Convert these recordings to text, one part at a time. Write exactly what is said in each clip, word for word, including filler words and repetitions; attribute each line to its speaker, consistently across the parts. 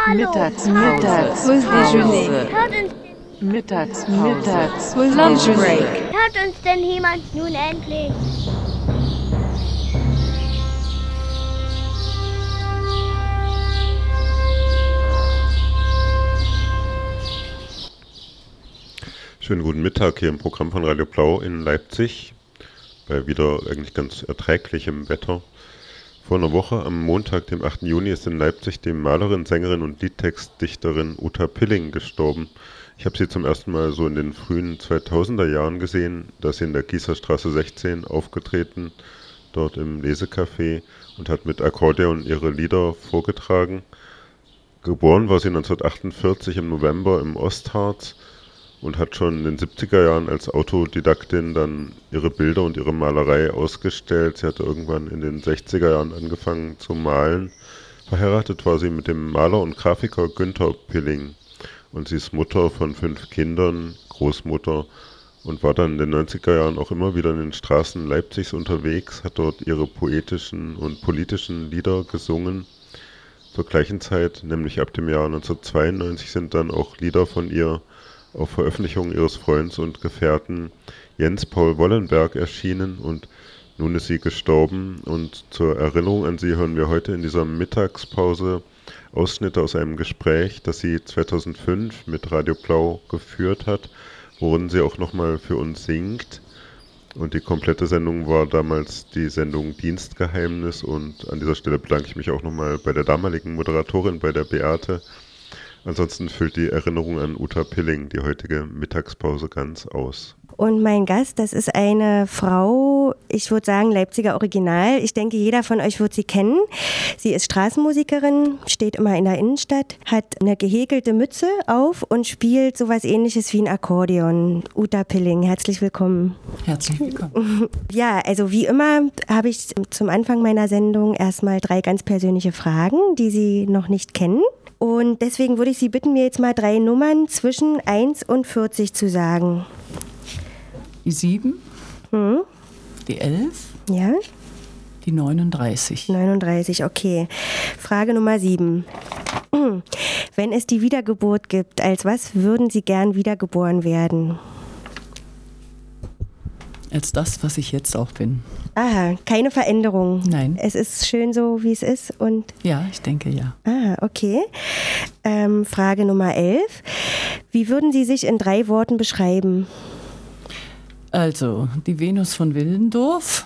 Speaker 1: Mittags, mittags, Pause déjeuner. Mittags, mittags, lunch break.
Speaker 2: Hört uns denn jemand nun endlich?
Speaker 3: Schönen guten Mittag hier im Programm von Radio Blau in Leipzig, bei wieder eigentlich ganz erträglichem Wetter. Vor einer Woche, am Montag, dem achten Juni, ist in Leipzig die Malerin, Sängerin und Liedtextdichterin Uta Pilling gestorben. Ich habe sie zum ersten Mal so in den frühen zweitausender Jahren gesehen, da ist sie in der Gießerstraße sechzehn aufgetreten, dort im Lesecafé, und hat mit Akkordeon ihre Lieder vorgetragen. Geboren war sie neunzehnhundertachtundvierzig im November im Ostharz und hat schon in den siebziger Jahren als Autodidaktin dann ihre Bilder und ihre Malerei ausgestellt. Sie hatte irgendwann in den sechziger Jahren angefangen zu malen. Verheiratet war sie mit dem Maler und Grafiker Günther Pilling. Und sie ist Mutter von fünf Kindern, Großmutter, und war dann in den neunziger Jahren auch immer wieder in den Straßen Leipzigs unterwegs, hat dort ihre poetischen und politischen Lieder gesungen. Zur gleichen Zeit, nämlich ab dem Jahr neunzehnhundertzweiundneunzig, sind dann auch Lieder von ihr auf Veröffentlichung ihres Freundes und Gefährten Jens Paul Wollenberg erschienen, und nun ist sie gestorben. Und zur Erinnerung an sie hören wir heute in dieser Mittagspause Ausschnitte aus einem Gespräch, das sie zweitausendfünf mit Radio Blau geführt hat, worin sie auch nochmal für uns singt. Und die komplette Sendung war damals die Sendung Dienstgeheimnis, und an dieser Stelle bedanke ich mich auch nochmal bei der damaligen Moderatorin, bei der Beate. Ansonsten füllt die Erinnerung an Uta Pilling die heutige Mittagspause ganz aus.
Speaker 4: Und mein Gast, das ist eine Frau, ich würde sagen Leipziger Original. Ich denke, jeder von euch wird sie kennen. Sie ist Straßenmusikerin, steht immer in der Innenstadt, hat eine gehäkelte Mütze auf und spielt sowas Ähnliches wie ein Akkordeon. Uta Pilling, herzlich willkommen.
Speaker 5: Herzlich willkommen.
Speaker 4: Ja, also wie immer habe ich zum Anfang meiner Sendung erstmal drei ganz persönliche Fragen, die Sie noch nicht kennen. Und deswegen würde ich Sie bitten, mir jetzt mal drei Nummern zwischen eins und vierzig zu sagen.
Speaker 5: Die sieben,
Speaker 4: Hm?
Speaker 5: die elf,
Speaker 4: Ja?
Speaker 5: die neununddreißig.
Speaker 4: neununddreißig, okay. Frage Nummer sieben. Wenn es die Wiedergeburt gibt, als was würden Sie gern wiedergeboren werden?
Speaker 5: Als das, was ich jetzt auch bin.
Speaker 4: Aha, keine Veränderung.
Speaker 5: Nein.
Speaker 4: Es ist schön so, wie es ist und...
Speaker 5: Ja, ich denke ja.
Speaker 4: Ah, okay. Ähm, Frage Nummer elf. Wie würden Sie sich in drei Worten beschreiben?
Speaker 5: Also, die Venus von Willendorf.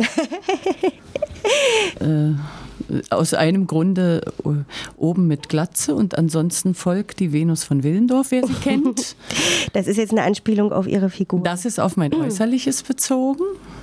Speaker 5: äh, aus einem Grunde äh, oben mit Glatze, und ansonsten folgt die Venus von Willendorf, wer sie kennt.
Speaker 4: Das ist jetzt eine Anspielung auf Ihre Figur.
Speaker 5: Das ist auf mein Äußerliches bezogen.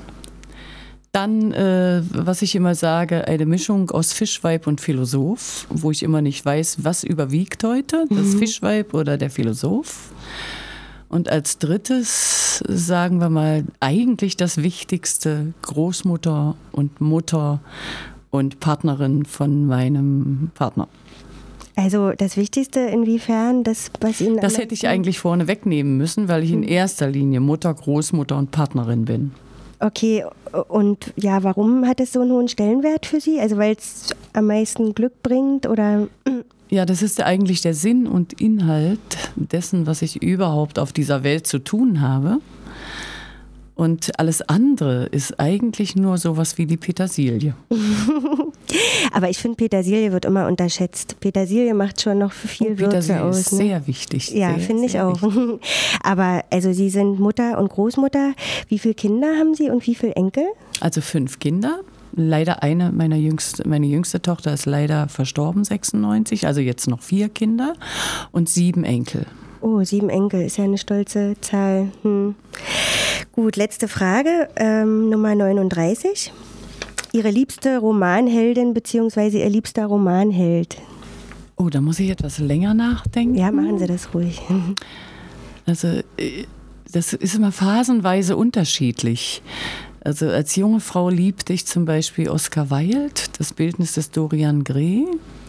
Speaker 5: Dann, äh, was ich immer sage, eine Mischung aus Fischweib und Philosoph, wo ich immer nicht weiß, was überwiegt heute, das mhm. Fischweib oder der Philosoph. Und als drittes, sagen wir mal, eigentlich das Wichtigste, Großmutter und Mutter und Partnerin von meinem Partner.
Speaker 4: Also das Wichtigste inwiefern, das, was Ihnen...
Speaker 5: Das hätte ich eigentlich vorne wegnehmen müssen, weil ich in erster Linie Mutter, Großmutter und Partnerin bin.
Speaker 4: Okay, und ja, warum hat es so einen hohen Stellenwert für Sie? Also weil es am meisten Glück bringt oder...
Speaker 5: Ja, das ist eigentlich der Sinn und Inhalt dessen, was ich überhaupt auf dieser Welt zu tun habe. Und alles andere ist eigentlich nur sowas wie die Petersilie.
Speaker 4: Aber ich finde, Petersilie wird immer unterschätzt. Petersilie macht schon noch viel Würze
Speaker 5: Petersilie
Speaker 4: aus.
Speaker 5: ist
Speaker 4: Ne?
Speaker 5: sehr wichtig.
Speaker 4: Ja, finde ich auch.
Speaker 5: Wichtig.
Speaker 4: Aber also Sie sind Mutter und Großmutter. Wie viele Kinder haben Sie und wie viele Enkel?
Speaker 5: Also fünf Kinder. Leider eine meiner jüngste, meine jüngste Tochter ist leider verstorben, sechsundneunzig, also jetzt noch vier Kinder und sieben Enkel.
Speaker 4: Oh, sieben Enkel, ist ja eine stolze Zahl. Hm. Gut, letzte Frage, ähm, Nummer neununddreißig. Ihre liebste Romanheldin bzw. Ihr liebster Romanheld?
Speaker 5: Oh, da muss ich etwas länger nachdenken.
Speaker 4: Ja, machen Sie das ruhig.
Speaker 5: Also das ist immer phasenweise unterschiedlich. Also als junge Frau liebte ich zum Beispiel Oscar Wilde, das Bildnis des Dorian Gray.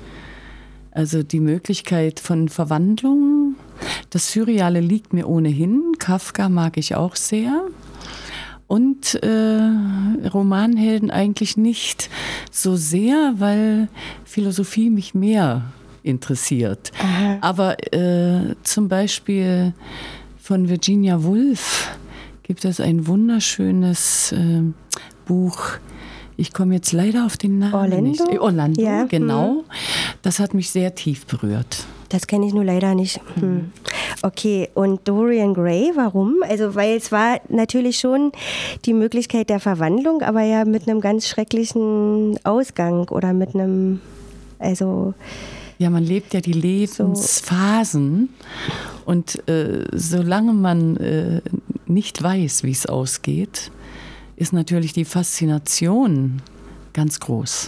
Speaker 5: Also die Möglichkeit von Verwandlung. Das Surreale liegt mir ohnehin. Kafka mag ich auch sehr. Und äh, Romanhelden eigentlich nicht so sehr, weil Philosophie mich mehr interessiert. Aha. Aber äh, zum Beispiel von Virginia Woolf gibt es ein wunderschönes äh, Buch. Ich komme jetzt leider auf den Namen
Speaker 4: Orlando?
Speaker 5: nicht. Äh, Orlando,
Speaker 4: ja.
Speaker 5: genau.
Speaker 4: Hm.
Speaker 5: Das hat mich sehr tief berührt.
Speaker 4: Das kenne ich nur leider nicht. Hm. Okay, und Dorian Gray, warum? Also, weil es war natürlich schon die Möglichkeit der Verwandlung, aber ja mit einem ganz schrecklichen Ausgang oder mit einem, also...
Speaker 5: Ja, man lebt ja die Lebensphasen so. Und äh, solange man äh, nicht weiß, wie es ausgeht, ist natürlich die Faszination ganz groß.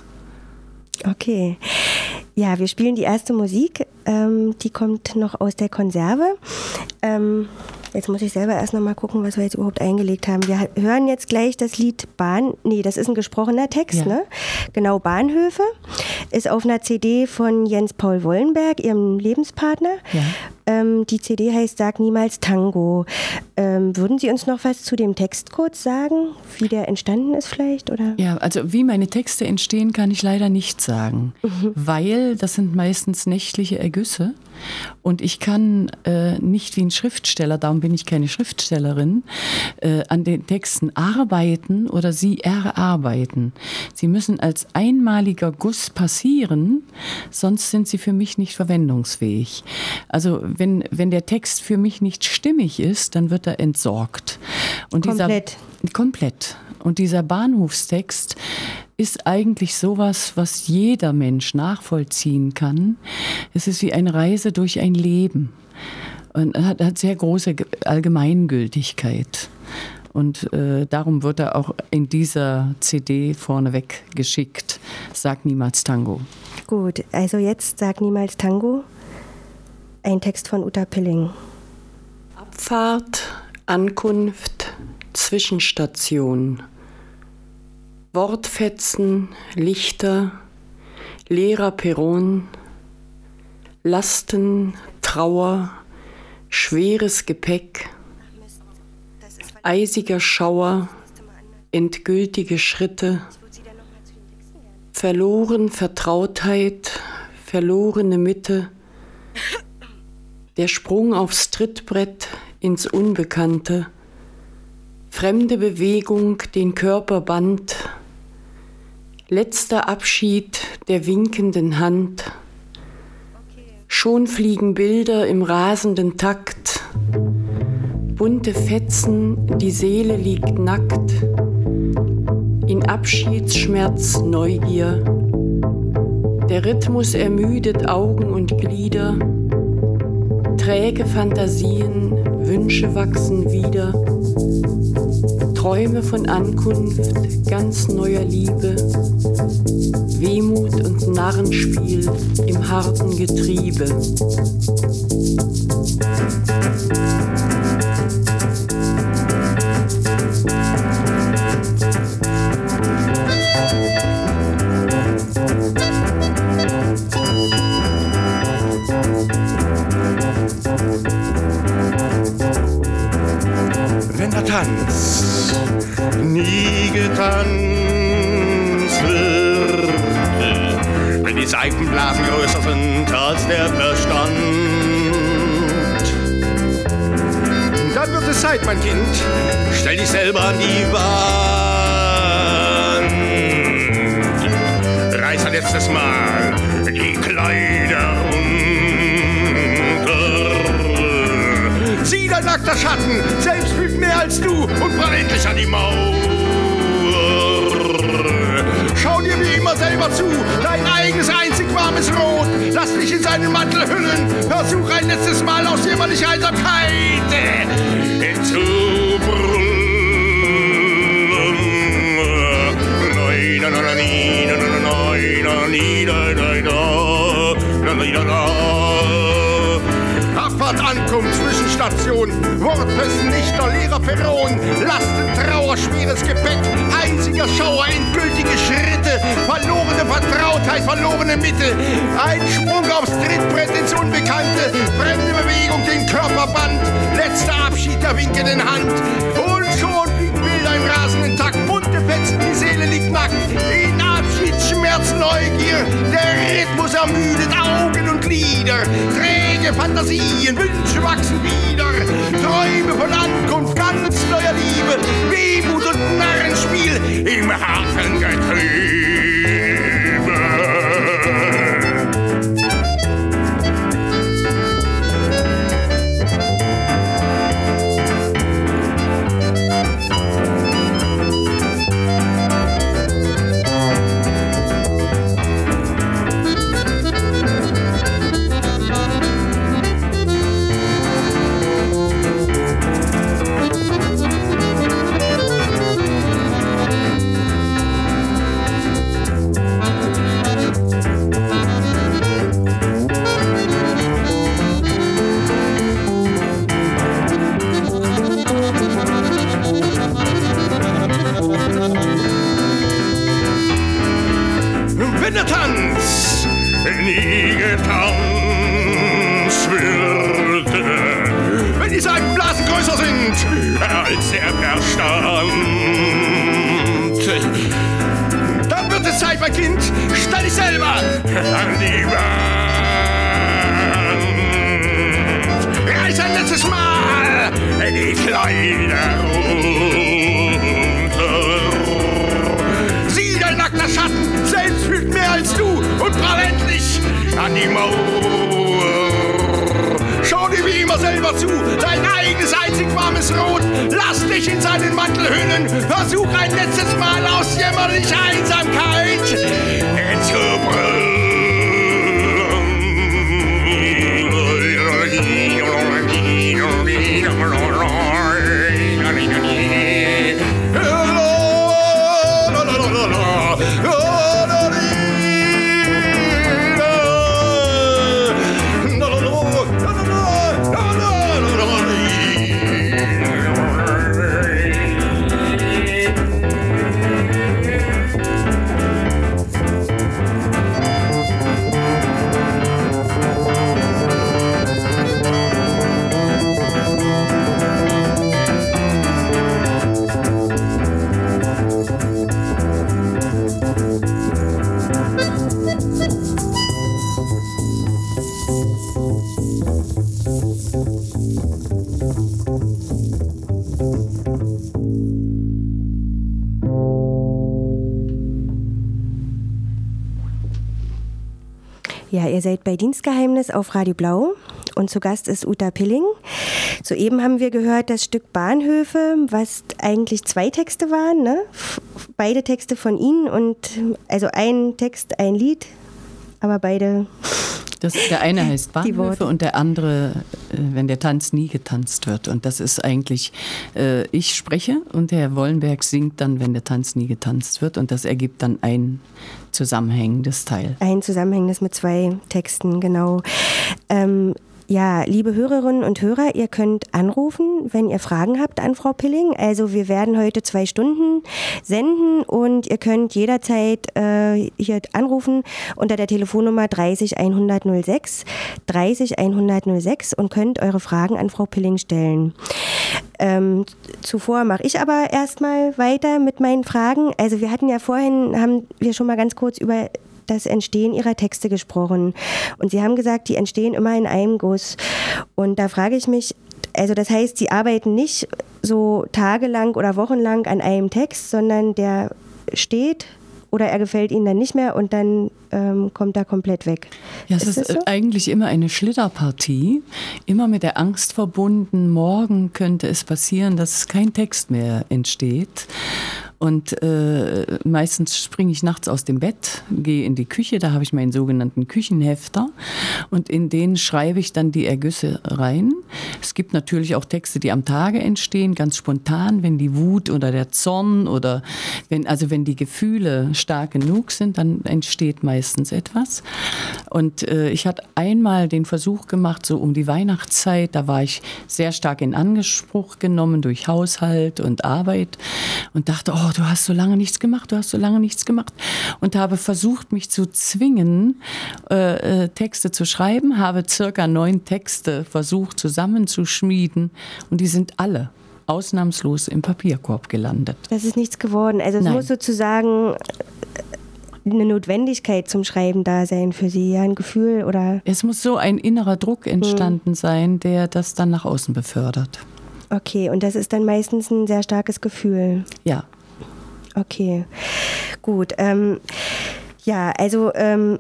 Speaker 4: Okay. Ja, wir spielen die erste Musik. Ähm, die kommt noch aus der Konserve. Ähm, jetzt muss ich selber erst noch mal gucken, was wir jetzt überhaupt eingelegt haben. Wir hören jetzt gleich das Lied Bahn... Nee, das ist ein gesprochener Text, ja. ne? Genau, Bahnhöfe. Ist auf einer C D von Jens Paul Wollenberg, ihrem Lebenspartner. Ja. Ähm, die C D heißt Sag niemals Tango. Ähm, würden Sie uns noch was zu dem Text kurz sagen, wie der entstanden ist vielleicht? Oder?
Speaker 5: Ja, also wie meine Texte entstehen, kann ich leider nicht sagen, mhm. weil das sind meistens nächtliche Ergüsse und ich kann äh, nicht wie ein Schriftsteller, darum bin ich keine Schriftstellerin, äh, an den Texten arbeiten oder sie erarbeiten. Sie müssen als einmaliger Guss passieren, sonst sind sie für mich nicht verwendungsfähig. Also wenn, wenn der Text für mich nicht stimmig ist, dann wird er entsorgt. Und
Speaker 4: komplett?
Speaker 5: Dieser, komplett. Und dieser Bahnhofstext ist eigentlich sowas, was jeder Mensch nachvollziehen kann. Es ist wie eine Reise durch ein Leben und hat, hat sehr große Allgemeingültigkeit. Und äh, darum wird er auch in dieser C D vorneweg geschickt. Sag niemals Tango.
Speaker 4: Gut, also jetzt Sag niemals Tango. Ein Text von Uta Pilling.
Speaker 6: Abfahrt, Ankunft, Zwischenstation. Wortfetzen, Lichter, leerer Perron, Lasten, Trauer, schweres Gepäck, eisiger Schauer, endgültige Schritte, verloren Vertrautheit, verlorene Mitte, der Sprung aufs Trittbrett ins Unbekannte, fremde Bewegung den Körper band, letzter Abschied der winkenden Hand, schon fliegen Bilder im rasenden Takt, bunte Fetzen, die Seele liegt nackt, in Abschiedsschmerz Neugier, der Rhythmus ermüdet Augen und Glieder, träge Fantasien, Wünsche wachsen wieder, Träume von Ankunft, ganz neuer Liebe, Wehmut und Narrenspiel im harten Getriebe.
Speaker 7: Wenn der Tanz nie getanzt wird, wenn die Seifenblasen größer sind als der Verstand, dann wird es Zeit, mein Kind, stell dich selber an die Wand, reiß ein letztes Mal die Kleider runter, sieh dein nackter Schatten, selbst fühlt mehr als du und prall endlich an die Mauer. Schau dir wie immer selber zu, dein eigenes einzig warmes Rot. Lass dich in seinen Mantel hüllen, versuch ein letztes Mal aus jämmerlicher Einsamkeit zu brüllen. Nein, nein, nein, nein, nein, nein, nein, Abfahrt, Ankunft, Zwischenstation, Wortfesten, Lichter, leerer Perron, Lasten, Trauer, schweres Gepäck, einziger Schauer, endgültige Schritte, verlorene Vertrautheit, verlorene Mitte, ein Sprung aufs Trittbrett ins Unbekannte, fremde Bewegung, den Körperband, letzter Abschied der winkenden Hand und schon fliegt Bilder im rasenden Takt, bunte Fetzen, die Seele liegt nackt, in Abschiedsschmerz Neugier, der Rhythmus ermüdet Augen und Glieder, träge Fantasien, Wünsche wachsen wieder, Träume von Ankunft, ganz neuer Liebe, Wehmut und Narrenspiel im harten Getriebe. Wenn der Tanz nie getanzt würde, wenn die Seifenblasen größer sind als der Verstand, dann wird es Zeit, mein Kind, stell dich selber an die Wand. Reiß ein letztes Mal die Kleider runter. Sieh dein nackter Schatten, selbst fühlt mehr als du und prall endlich an die Mauer. Schau dir wie immer selber zu, dein eigenes einzig warmes Rot. Lass dich in seinen Mantel hüllen, versuch ein letztes Mal aus jämmerlicher Einsamkeit zu brüllen.
Speaker 4: Ja, ihr seid bei Dienstgeheimnis auf Radio Blau und zu Gast ist Uta Pilling. Soeben haben wir gehört das Stück Bahnhöfe, was eigentlich zwei Texte waren, ne? Beide Texte von Ihnen und also ein Text, ein Lied, aber beide...
Speaker 5: Das, der eine heißt Bahnhöfe und der andere, äh, wenn der Tanz nie getanzt wird. Und das ist eigentlich, äh, ich spreche und der Herr Wollenberg singt dann, wenn der Tanz nie getanzt wird. Und das ergibt dann ein zusammenhängendes Teil.
Speaker 4: Ein zusammenhängendes mit zwei Texten, genau. Ähm, Ja, liebe Hörerinnen und Hörer, ihr könnt anrufen, wenn ihr Fragen habt an Frau Pilling. Also wir werden heute zwei Stunden senden und ihr könnt jederzeit äh, hier anrufen unter der Telefonnummer dreißig hundert null sechs, dreißig hundert null sechs und könnt eure Fragen an Frau Pilling stellen. Ähm, zuvor mache ich aber erstmal weiter mit meinen Fragen. Also wir hatten ja vorhin, haben wir schon mal ganz kurz über das Entstehen ihrer Texte gesprochen. Und Sie haben gesagt, die entstehen immer in einem Guss. Und da frage ich mich, also das heißt, Sie arbeiten nicht so tagelang oder wochenlang an einem Text, sondern der steht oder er gefällt Ihnen dann nicht mehr und dann ähm, kommt er komplett weg.
Speaker 5: Ja, es
Speaker 4: ist,
Speaker 5: ist
Speaker 4: ist so?
Speaker 5: eigentlich immer eine Schlitterpartie, immer mit der Angst verbunden, morgen könnte es passieren, dass kein Text mehr entsteht. Und äh, meistens springe ich nachts aus dem Bett, gehe in die Küche, da habe ich meinen sogenannten Küchenhefter und in den schreibe ich dann die Ergüsse rein. Es gibt natürlich auch Texte, die am Tage entstehen, ganz spontan, wenn die Wut oder der Zorn oder wenn, also wenn die Gefühle stark genug sind, dann entsteht meistens etwas. Und äh, ich hatte einmal den Versuch gemacht, so um die Weihnachtszeit, da war ich sehr stark in Anspruch genommen durch Haushalt und Arbeit und dachte, oh, du hast so lange nichts gemacht, du hast so lange nichts gemacht und habe versucht, mich zu zwingen, äh, äh, Texte zu schreiben, habe circa neun Texte versucht zusammenzuschmieden und die sind alle ausnahmslos im Papierkorb gelandet.
Speaker 4: Das ist nichts geworden. Also es
Speaker 5: Nein.
Speaker 4: muss sozusagen eine Notwendigkeit zum Schreiben da sein für Sie, ja, ein Gefühl oder?
Speaker 5: Es muss so ein innerer Druck entstanden hm. sein, der das dann nach außen befördert.
Speaker 4: Okay, und das ist dann meistens ein sehr starkes Gefühl?
Speaker 5: Ja.
Speaker 4: Okay, gut. Ähm, ja, also ähm,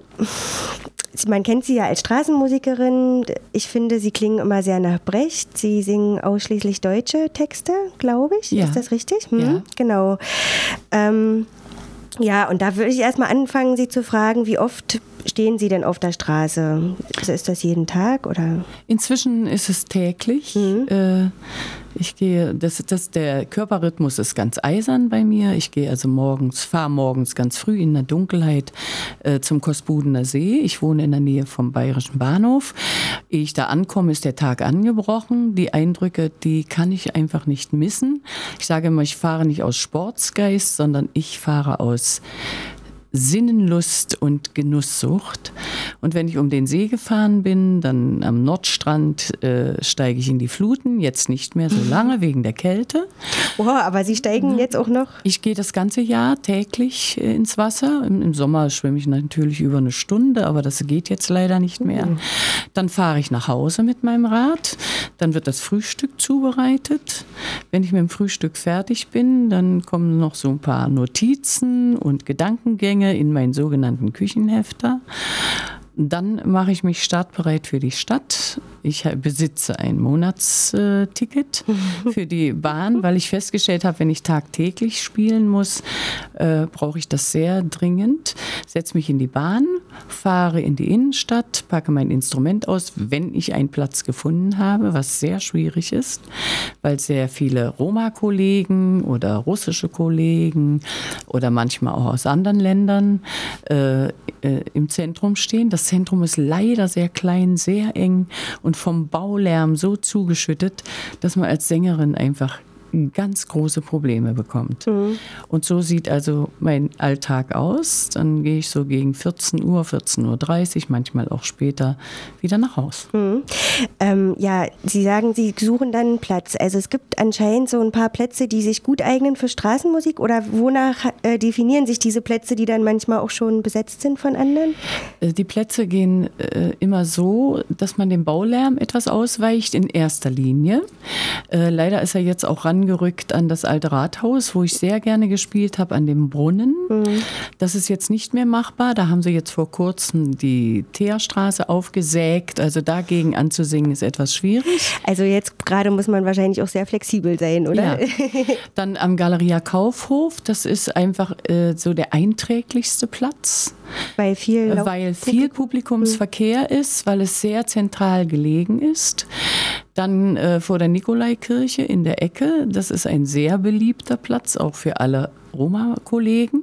Speaker 4: man kennt Sie ja als Straßenmusikerin. Ich finde, Sie klingen immer sehr nach Brecht. Sie singen ausschließlich deutsche Texte, glaube ich.
Speaker 5: Ja.
Speaker 4: Ist das richtig? Hm?
Speaker 5: Ja.
Speaker 4: Genau. Ähm, ja, und da würde ich erstmal anfangen, Sie zu fragen, wie oft stehen Sie denn auf der Straße? Also ist das jeden Tag oder?
Speaker 5: Inzwischen ist es täglich. Mhm. Äh, ich gehe, das, das, der Körperrhythmus ist ganz eisern bei mir. Ich gehe also morgens, fahre morgens ganz früh in der Dunkelheit äh, zum Kosbudener See. Ich wohne in der Nähe vom Bayerischen Bahnhof. Ehe ich da ankomme, ist der Tag angebrochen. Die Eindrücke, die kann ich einfach nicht missen. Ich sage immer, ich fahre nicht aus Sportsgeist, sondern ich fahre aus Sinnenlust und Genusssucht. Und wenn ich um den See gefahren bin, dann am Nordstrand äh, steige ich in die Fluten, jetzt nicht mehr so lange wegen der Kälte.
Speaker 4: Oh, aber Sie steigen mhm. jetzt auch noch?
Speaker 5: Ich gehe das ganze Jahr täglich äh, ins Wasser. Im, Im Sommer schwimme ich natürlich über eine Stunde, aber das geht jetzt leider nicht mehr. Mhm. Dann fahre ich nach Hause mit meinem Rad, dann wird das Frühstück zubereitet. Wenn ich mit dem Frühstück fertig bin, dann kommen noch so ein paar Notizen und Gedankengänge in meinen sogenannten Küchenhefter. Dann mache ich mich startbereit für die Stadt. Ich besitze ein Monatsticket für die Bahn, weil ich festgestellt habe, wenn ich tagtäglich spielen muss, äh, brauche ich das sehr dringend. Setze mich in die Bahn, fahre in die Innenstadt, packe mein Instrument aus, wenn ich einen Platz gefunden habe, was sehr schwierig ist, weil sehr viele Roma-Kollegen oder russische Kollegen oder manchmal auch aus anderen Ländern äh, äh, im Zentrum stehen. Das Zentrum ist leider sehr klein, sehr eng und vom Baulärm so zugeschüttet, dass man als Sängerin einfach ganz große Probleme bekommt. Mhm. Und so sieht also mein Alltag aus. Dann gehe ich so gegen vierzehn Uhr, vierzehn Uhr dreißig, manchmal auch später wieder nach Haus.
Speaker 4: Mhm. Ähm, ja, Sie sagen, Sie suchen dann einen Platz. Also es gibt anscheinend so ein paar Plätze, die sich gut eignen für Straßenmusik, oder wonach äh, definieren sich diese Plätze, die dann manchmal auch schon besetzt sind von anderen?
Speaker 5: Die Plätze gehen äh, immer so, dass man dem Baulärm etwas ausweicht in erster Linie. Äh, leider ist er jetzt auch rangegangen gerückt an das alte Rathaus, wo ich sehr gerne gespielt habe, an dem Brunnen. Mhm. Das ist jetzt nicht mehr machbar. Da haben sie jetzt vor kurzem die Teerstraße aufgesägt. Also dagegen anzusingen ist etwas schwierig.
Speaker 4: Also jetzt gerade muss man wahrscheinlich auch sehr flexibel sein, oder?
Speaker 5: Ja. Dann am Galeria Kaufhof. Das ist einfach äh, so der einträglichste Platz.
Speaker 4: Weil viel,
Speaker 5: weil viel Publikumsverkehr mhm. ist, weil es sehr zentral gelegen ist. Dann äh, vor der Nikolaikirche in der Ecke. Das ist ein sehr beliebter Platz, auch für alle Roma-Kollegen.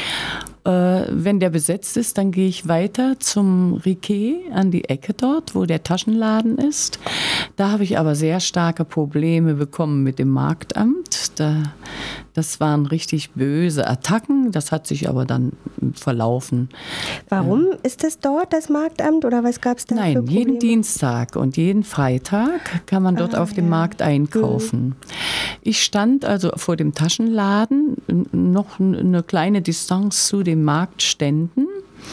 Speaker 5: Äh, wenn der besetzt ist, dann gehe ich weiter zum Riquet an die Ecke dort, wo der Taschenladen ist. Da habe ich aber sehr starke Probleme bekommen mit dem Marktamt. Da, das waren richtig böse Attacken. Das hat sich aber dann verlaufen.
Speaker 4: Warum ist es dort, das Marktamt, oder was gab es da
Speaker 5: Nein,
Speaker 4: für Probleme?
Speaker 5: Jeden Dienstag und jeden Freitag kann man dort ah, auf dem ja. Markt einkaufen. Mhm. Ich stand also vor dem Taschenladen, noch eine kleine Distanz zu den Marktständen,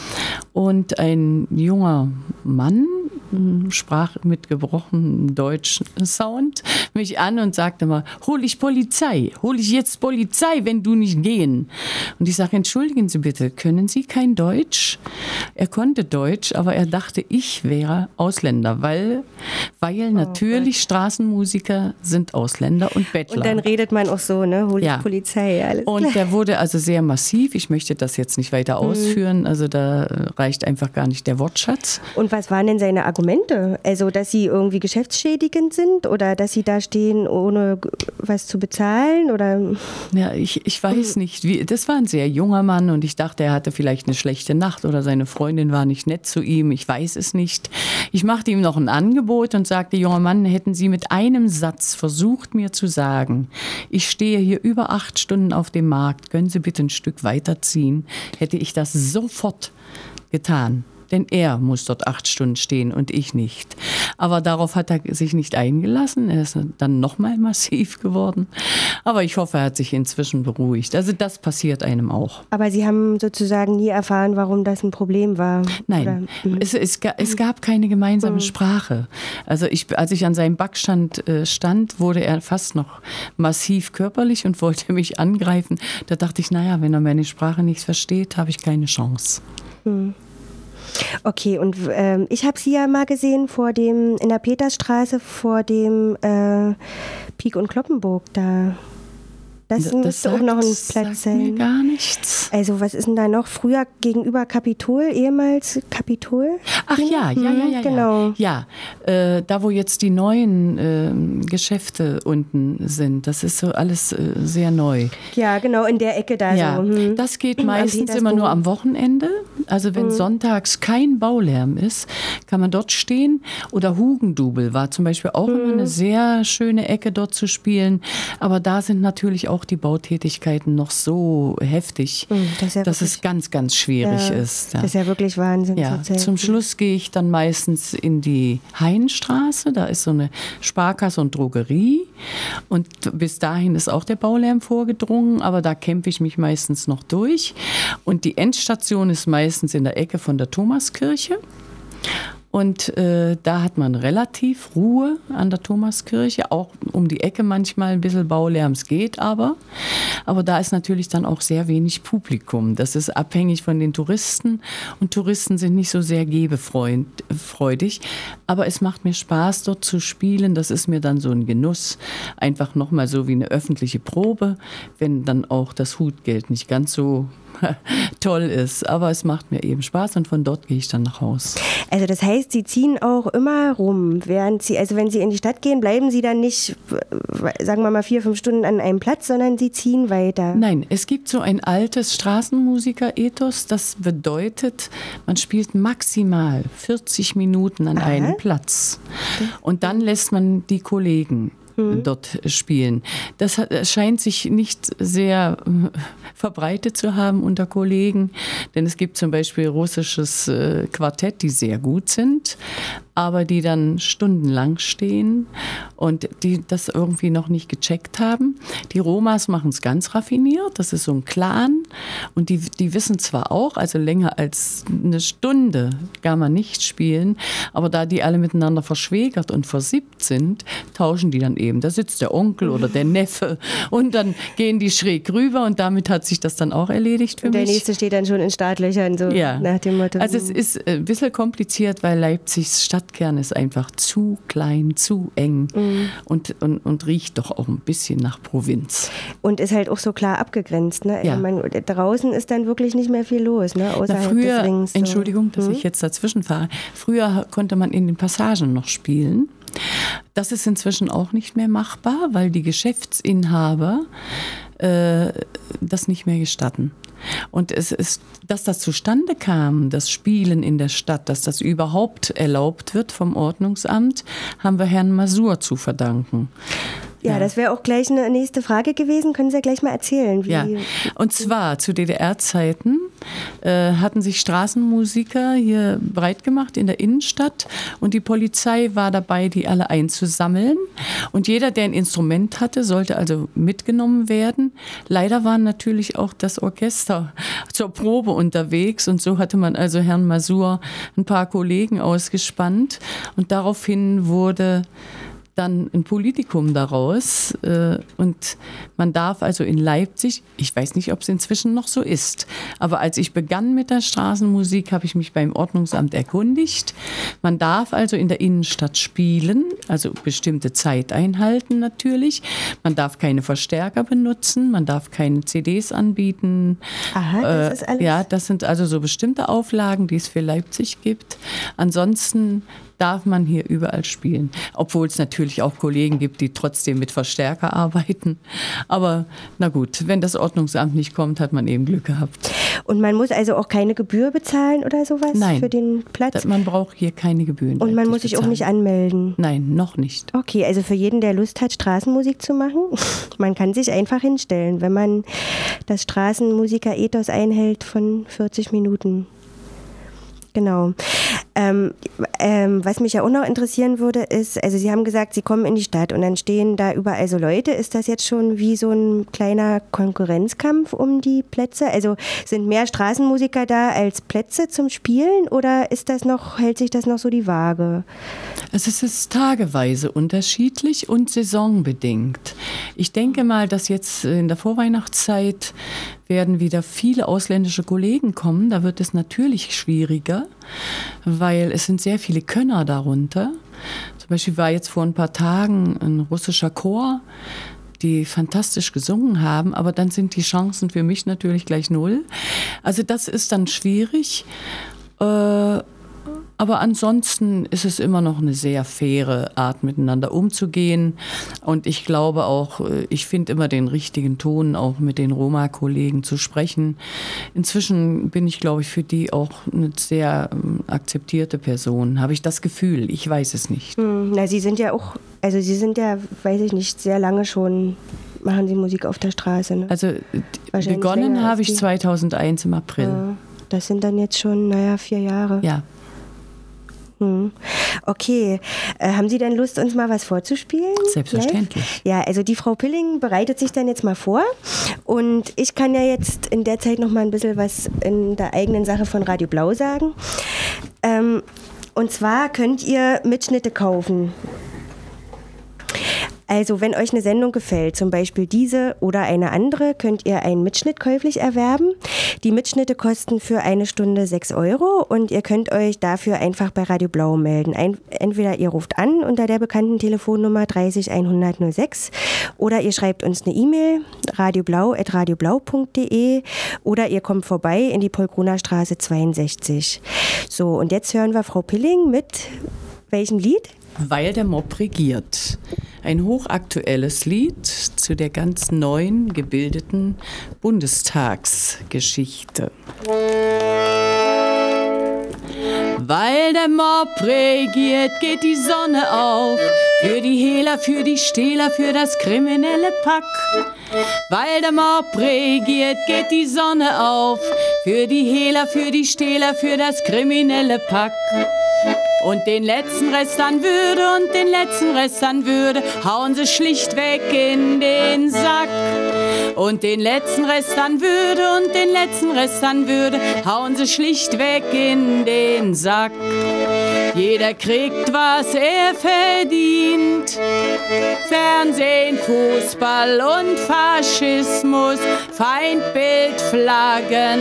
Speaker 5: und ein junger Mann sprach mit gebrochenem deutschen Sound mich an und sagte mal, hol ich Polizei, hol ich jetzt Polizei, wenn du nicht gehen. Und ich sage, entschuldigen Sie bitte, können Sie kein Deutsch? Er konnte Deutsch, aber er dachte, ich wäre Ausländer, weil, weil natürlich oh Straßenmusiker sind Ausländer und Bettler.
Speaker 4: Und dann redet man auch so, ne, hol ich
Speaker 5: ja.
Speaker 4: Polizei, alles
Speaker 5: Und
Speaker 4: klar.
Speaker 5: der wurde also sehr massiv, ich möchte das jetzt nicht weiter ausführen, mhm. also da reicht einfach gar nicht der Wortschatz.
Speaker 4: Und was waren denn seine Argumente? Also, dass Sie irgendwie geschäftsschädigend sind oder dass Sie da stehen, ohne was zu bezahlen? Oder?
Speaker 5: Ja, ich, ich weiß nicht. Wie, das war ein sehr junger Mann und ich dachte, er hatte vielleicht eine schlechte Nacht oder seine Freundin war nicht nett zu ihm. Ich weiß es nicht. Ich machte ihm noch ein Angebot und sagte, junger Mann, hätten Sie mit einem Satz versucht, mir zu sagen, ich stehe hier über acht Stunden auf dem Markt, können Sie bitte ein Stück weiterziehen, hätte ich das sofort getan. denn er muss dort acht Stunden stehen und ich nicht. Aber darauf hat er sich nicht eingelassen. Er ist dann nochmal massiv geworden. Aber ich hoffe, er hat sich inzwischen beruhigt. Also das passiert einem auch.
Speaker 4: Aber Sie haben sozusagen nie erfahren, warum das ein Problem war?
Speaker 5: Nein,
Speaker 4: Oder?
Speaker 5: es, es, es gab keine gemeinsame
Speaker 4: Mhm.
Speaker 5: Sprache. Also ich, als ich an seinem Backstand äh, stand, wurde er fast noch massiv körperlich und wollte mich angreifen. Da dachte ich, naja, wenn er meine Sprache nicht versteht, habe ich keine Chance.
Speaker 4: Mhm. Okay, und ähm, ich habe Sie ja mal gesehen vor dem, in der Petersstraße vor dem äh, Pik und Kloppenburg da. Das,
Speaker 5: Das
Speaker 4: müsste auch
Speaker 5: sagt-
Speaker 4: noch ein
Speaker 5: sagt
Speaker 4: Platz
Speaker 5: mir
Speaker 4: sein.
Speaker 5: gar nichts.
Speaker 4: Also was ist denn da noch? Früher gegenüber Kapitol, ehemals Kapitol?
Speaker 5: Ach ja, ja, ja, ja, ja.
Speaker 4: Genau.
Speaker 5: Ja, äh, da wo jetzt die neuen äh, Geschäfte unten sind, das ist so alles äh, sehr neu.
Speaker 4: Ja, genau, in der Ecke da
Speaker 5: Ja,
Speaker 4: so. hm.
Speaker 5: das geht
Speaker 4: Am
Speaker 5: meistens immer
Speaker 4: Petersbogen.
Speaker 5: nur am Wochenende. Also wenn sonntags kein Baulärm ist, kann man dort stehen. Oder Hugendubel war zum Beispiel auch immer eine sehr schöne Ecke dort zu spielen. Aber da sind natürlich auch die Bautätigkeiten noch so heftig,
Speaker 4: Hm, das ist ja
Speaker 5: dass
Speaker 4: wirklich-
Speaker 5: es ganz, ganz schwierig
Speaker 4: Ja,
Speaker 5: ist. Ja.
Speaker 4: Das ist ja wirklich Wahnsinn.
Speaker 5: Ja,
Speaker 4: zurzeit.
Speaker 5: zum Schluss gehe ich dann meistens in die Heinstraße. Da ist so eine Sparkasse und Drogerie. Und bis dahin ist auch der Baulärm vorgedrungen, aber da kämpfe ich mich meistens noch durch. Und die Endstation ist meistens in der Ecke von der Thomaskirche. Und äh, da hat man relativ Ruhe an der Thomaskirche, auch um die Ecke manchmal ein bisschen Baulärm, es geht aber. Aber da ist natürlich dann auch sehr wenig Publikum. Das ist abhängig von den Touristen und Touristen sind nicht so sehr gebefreudig. Aber es macht mir Spaß, dort zu spielen. Das ist mir dann so ein Genuss. Einfach nochmal so wie eine öffentliche Probe, wenn dann auch das Hutgeld nicht ganz so toll ist. Aber es macht mir eben Spaß und von dort gehe ich dann nach Haus.
Speaker 4: Also das heißt, Sie ziehen auch immer rum, während Sie, also wenn Sie in die Stadt gehen, bleiben Sie dann nicht, äh, sagen wir mal, vier, fünf Stunden an einem Platz, sondern Sie ziehen weiter.
Speaker 5: Nein, es gibt so ein altes Straßenmusiker-Ethos, das bedeutet, man spielt maximal vierzig Minuten an
Speaker 4: Aha.
Speaker 5: einem Platz. Und dann lässt man die Kollegen dort spielen. Das hat, es scheint sich nicht sehr äh, verbreitet zu haben unter Kollegen, denn es gibt zum Beispiel russisches äh, Quartett, die sehr gut sind, aber die dann stundenlang stehen und die das irgendwie noch nicht gecheckt haben. Die Romas machen es ganz raffiniert, das ist so ein Clan und die, die wissen zwar auch, also länger als eine Stunde kann man nicht spielen, aber da die alle miteinander verschwägert und versiebt sind, tauschen die dann eben. Da sitzt der Onkel oder der Neffe und dann gehen die schräg rüber und damit hat sich das dann auch erledigt für
Speaker 4: Und der
Speaker 5: mich.
Speaker 4: nächste steht dann schon in Startlöchern, so
Speaker 5: Ja.
Speaker 4: nach dem Motto.
Speaker 5: Also es ist ein bisschen kompliziert, weil Leipzigs Stadtkern ist einfach zu klein, zu eng und, und, und riecht doch auch ein bisschen nach Provinz.
Speaker 4: und ist halt auch so klar abgegrenzt. Ne?
Speaker 5: Ja.
Speaker 4: Also man, draußen ist dann wirklich nicht mehr viel los, ne?
Speaker 5: Na,
Speaker 4: außerhalb
Speaker 5: früher,
Speaker 4: des Rings. So.
Speaker 5: Entschuldigung, dass
Speaker 4: Hm?
Speaker 5: ich jetzt dazwischen fahre, früher konnte man in den Passagen noch spielen. Das ist inzwischen auch nicht mehr machbar, weil die Geschäftsinhaber äh, das nicht mehr gestatten. Und es ist, dass das zustande kam, das Spielen in der Stadt, dass das überhaupt erlaubt wird vom Ordnungsamt, haben wir Herrn Masur zu verdanken.
Speaker 4: Ja, das wäre auch gleich eine nächste Frage gewesen. Können Sie ja gleich mal erzählen. Wie,
Speaker 5: Ja, und zwar zu D D R-Zeiten äh, hatten sich Straßenmusiker hier breit gemacht in der Innenstadt und die Polizei war dabei, die alle einzusammeln. Und jeder, der ein Instrument hatte, sollte also mitgenommen werden. Leider waren natürlich auch das Orchester zur Probe unterwegs und so hatte man also Herrn Masur ein paar Kollegen ausgespannt und daraufhin wurde dann ein Politikum daraus äh, und man darf also in Leipzig, ich weiß nicht, ob es inzwischen noch so ist, aber als ich begann mit der Straßenmusik, habe ich mich beim Ordnungsamt erkundigt. Man darf also in der Innenstadt spielen, also bestimmte Zeit einhalten natürlich. Man darf keine Verstärker benutzen, man darf keine C Ds anbieten.
Speaker 4: Aha, das ist alles.
Speaker 5: Ja, das sind also so bestimmte Auflagen, die es für Leipzig gibt. Ansonsten darf man hier überall spielen. Obwohl es natürlich auch Kollegen gibt, die trotzdem mit Verstärker arbeiten. Aber na gut, wenn das Ordnungsamt nicht kommt, hat man eben Glück gehabt.
Speaker 4: Und man muss also auch keine Gebühr bezahlen oder sowas
Speaker 5: Nein.
Speaker 4: für den Platz?
Speaker 5: Das- Man braucht hier keine Gebühren.
Speaker 4: Und man
Speaker 5: Leipzig
Speaker 4: muss sich auch
Speaker 5: bezahlen.
Speaker 4: nicht anmelden?
Speaker 5: Nein, noch nicht.
Speaker 4: Okay, also für jeden, der Lust hat, Straßenmusik zu machen, man kann sich einfach hinstellen, wenn man das Straßenmusiker-Ethos einhält von vierzig Minuten. Genau. Ähm, ähm, was mich ja auch noch interessieren würde, ist, also Sie haben gesagt, Sie kommen in die Stadt und dann stehen da überall so Leute. Ist das jetzt schon wie so ein kleiner Konkurrenzkampf um die Plätze? Also sind mehr Straßenmusiker da als Plätze zum Spielen oder ist das noch, hält sich das noch so die Waage?
Speaker 5: Es ist tageweise unterschiedlich und saisonbedingt. Ich denke mal, dass jetzt in der Vorweihnachtszeit werden wieder viele ausländische Kollegen kommen. Da wird es natürlich schwieriger, weil es sind sehr viele Könner darunter. Zum Beispiel war jetzt vor ein paar Tagen ein russischer Chor, die fantastisch gesungen haben, aber dann sind die Chancen für mich natürlich gleich null. Also das ist dann schwierig. Äh, Aber ansonsten ist es immer noch eine sehr faire Art, miteinander umzugehen. Und ich glaube auch, ich finde immer den richtigen Ton, auch mit den Roma-Kollegen zu sprechen. Inzwischen bin ich, glaube ich, für die auch eine sehr akzeptierte Person. Habe ich das Gefühl? Ich weiß es nicht.
Speaker 4: Na, Sie sind ja auch, also Sie sind ja, weiß ich nicht, sehr lange schon, machen Sie Musik auf der Straße, ne?
Speaker 5: Also begonnen habe ich zweitausendeins im April.
Speaker 4: Ja, das sind dann jetzt schon, naja, vier Jahre.
Speaker 5: Ja.
Speaker 4: Okay, äh, haben Sie denn Lust, uns mal was vorzuspielen?
Speaker 5: Selbstverständlich.
Speaker 4: Ja, also die Frau Pilling bereitet sich dann jetzt mal vor und ich kann ja jetzt in der Zeit noch mal ein bisschen was in der eigenen Sache von Radio Blau sagen. Ähm, und zwar könnt ihr Mitschnitte kaufen. Also wenn euch eine Sendung gefällt, zum Beispiel diese oder eine andere, könnt ihr einen Mitschnitt käuflich erwerben. Die Mitschnitte kosten für eine Stunde sechs Euro und ihr könnt euch dafür einfach bei Radio Blau melden. Ein, entweder ihr ruft an unter der bekannten Telefonnummer dreißig hundert null sechs oder ihr schreibt uns eine E-Mail radioblau at radioblau punkt de oder ihr kommt vorbei in die Polkroner Straße zweiundsechzig. So, und jetzt hören wir Frau Pilling mit welchem Lied?
Speaker 5: Weil der Mob regiert. Ein hochaktuelles Lied zu der ganz neuen gebildeten Bundestagsgeschichte. Weil der Mob regiert, geht die Sonne auf. Für die Hehler, für die Stehler, für das kriminelle Pack. Weil der Mob regiert, geht die Sonne auf. Für die Hehler, für die Stehler, für das kriminelle Pack. Und den letzten Rest an Würde und den letzten Rest an Würde hauen sie schlichtweg in den Sack. Und den letzten Rest an Würde und den letzten Rest an Würde hauen sie schlichtweg in den Sack. Jeder kriegt, was er verdient. Fernsehen, Fußball und Faschismus, Feindbild, Flaggen,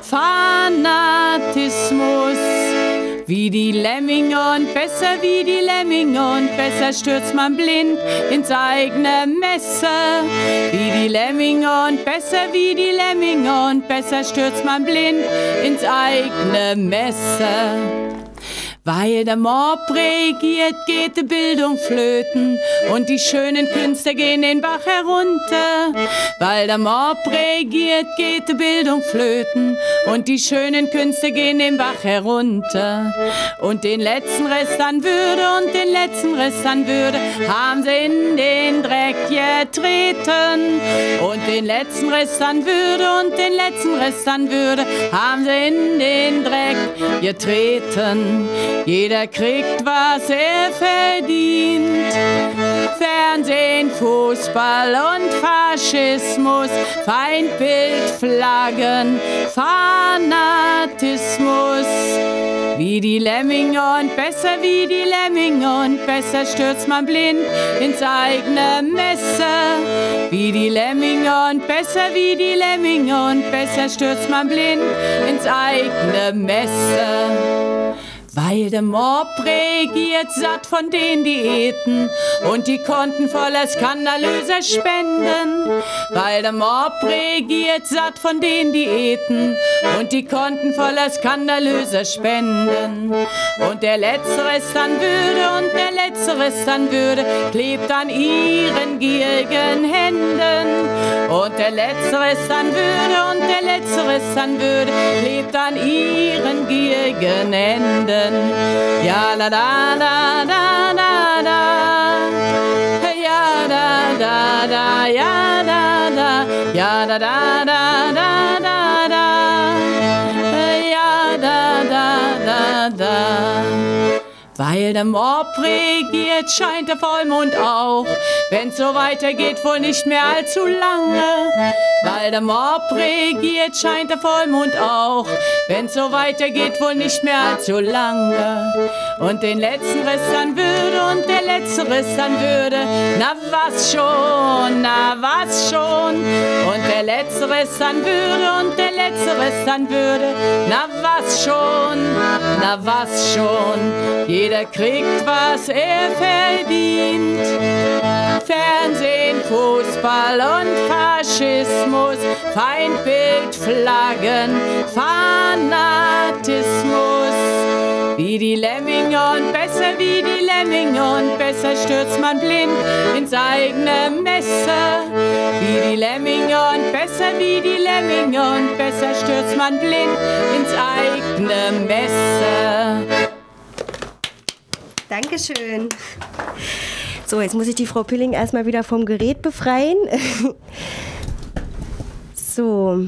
Speaker 5: Fanatismus. Wie die Lemminge und besser wie die Lemminge und besser stürzt man blind ins eigene Messer. Wie die Lemminge und besser wie die Lemminge und besser stürzt man blind ins eigene Messer. Weil der Mob regiert, geht die Bildung flöten und die schönen Künste gehen den Bach herunter. Weil der Mob regiert, geht die Bildung flöten und die schönen Künste gehen den Bach herunter. Und den letzten Rest an Würde und den letzten Rest an Würde haben sie in den Dreck getreten. Und den letzten Rest an Würde und den letzten Rest an Würde haben sie in den Dreck getreten. Jeder kriegt, was er verdient. Fernsehen, Fußball und Faschismus, Feindbild, Flaggen, Fanatismus. Wie die Lemminge und besser wie die Lemminge und besser stürzt man blind ins eigene Messer. Wie die Lemminge und besser wie die Lemminge und besser stürzt man blind ins eigene Messer. Weil der Mob regiert, satt von den Diäten und die Konten voller skandalöser Spenden. Weil der Mob regiert, satt von den Diäten und die Konten voller skandalöser Spenden. Und der letzte Rest an Würde und der letzte Rest an Würde klebt an ihren gierigen Händen. Und der letzte Rest an Würde und der letzte Rest an Würde klebt an ihren gierigen Händen. Ja la da da da da da, ja da da da, ja da da, ja da da da da da da, ja da, da, da, da, da. Weil der Mob regiert, scheint der Vollmond auch, wenn's so weitergeht, wohl nicht mehr allzu lange. Weil der Mob regiert, scheint der Vollmond auch, wenn's so weitergeht, wohl nicht mehr allzu lange. Und den letzten Riss an Würde und der letzte Riss an Würde, na was schon, na was schon. Und der letzte Riss an Würde und der letzte Riss an Würde, na was schon, na was schon. Jeder kriegt, was er verdient. Fernsehen, Fußball und Faschismus, Feindbild, Flaggen, Fanatismus. Wie die Lemminge und besser wie die Lemminge und besser stürzt man blind ins eigene Messer. Wie die Lemminge und besser wie die Lemminge und besser stürzt man blind ins eigene Messer.
Speaker 4: Dankeschön. So, jetzt muss ich die Frau Pilling erstmal wieder vom Gerät befreien. So,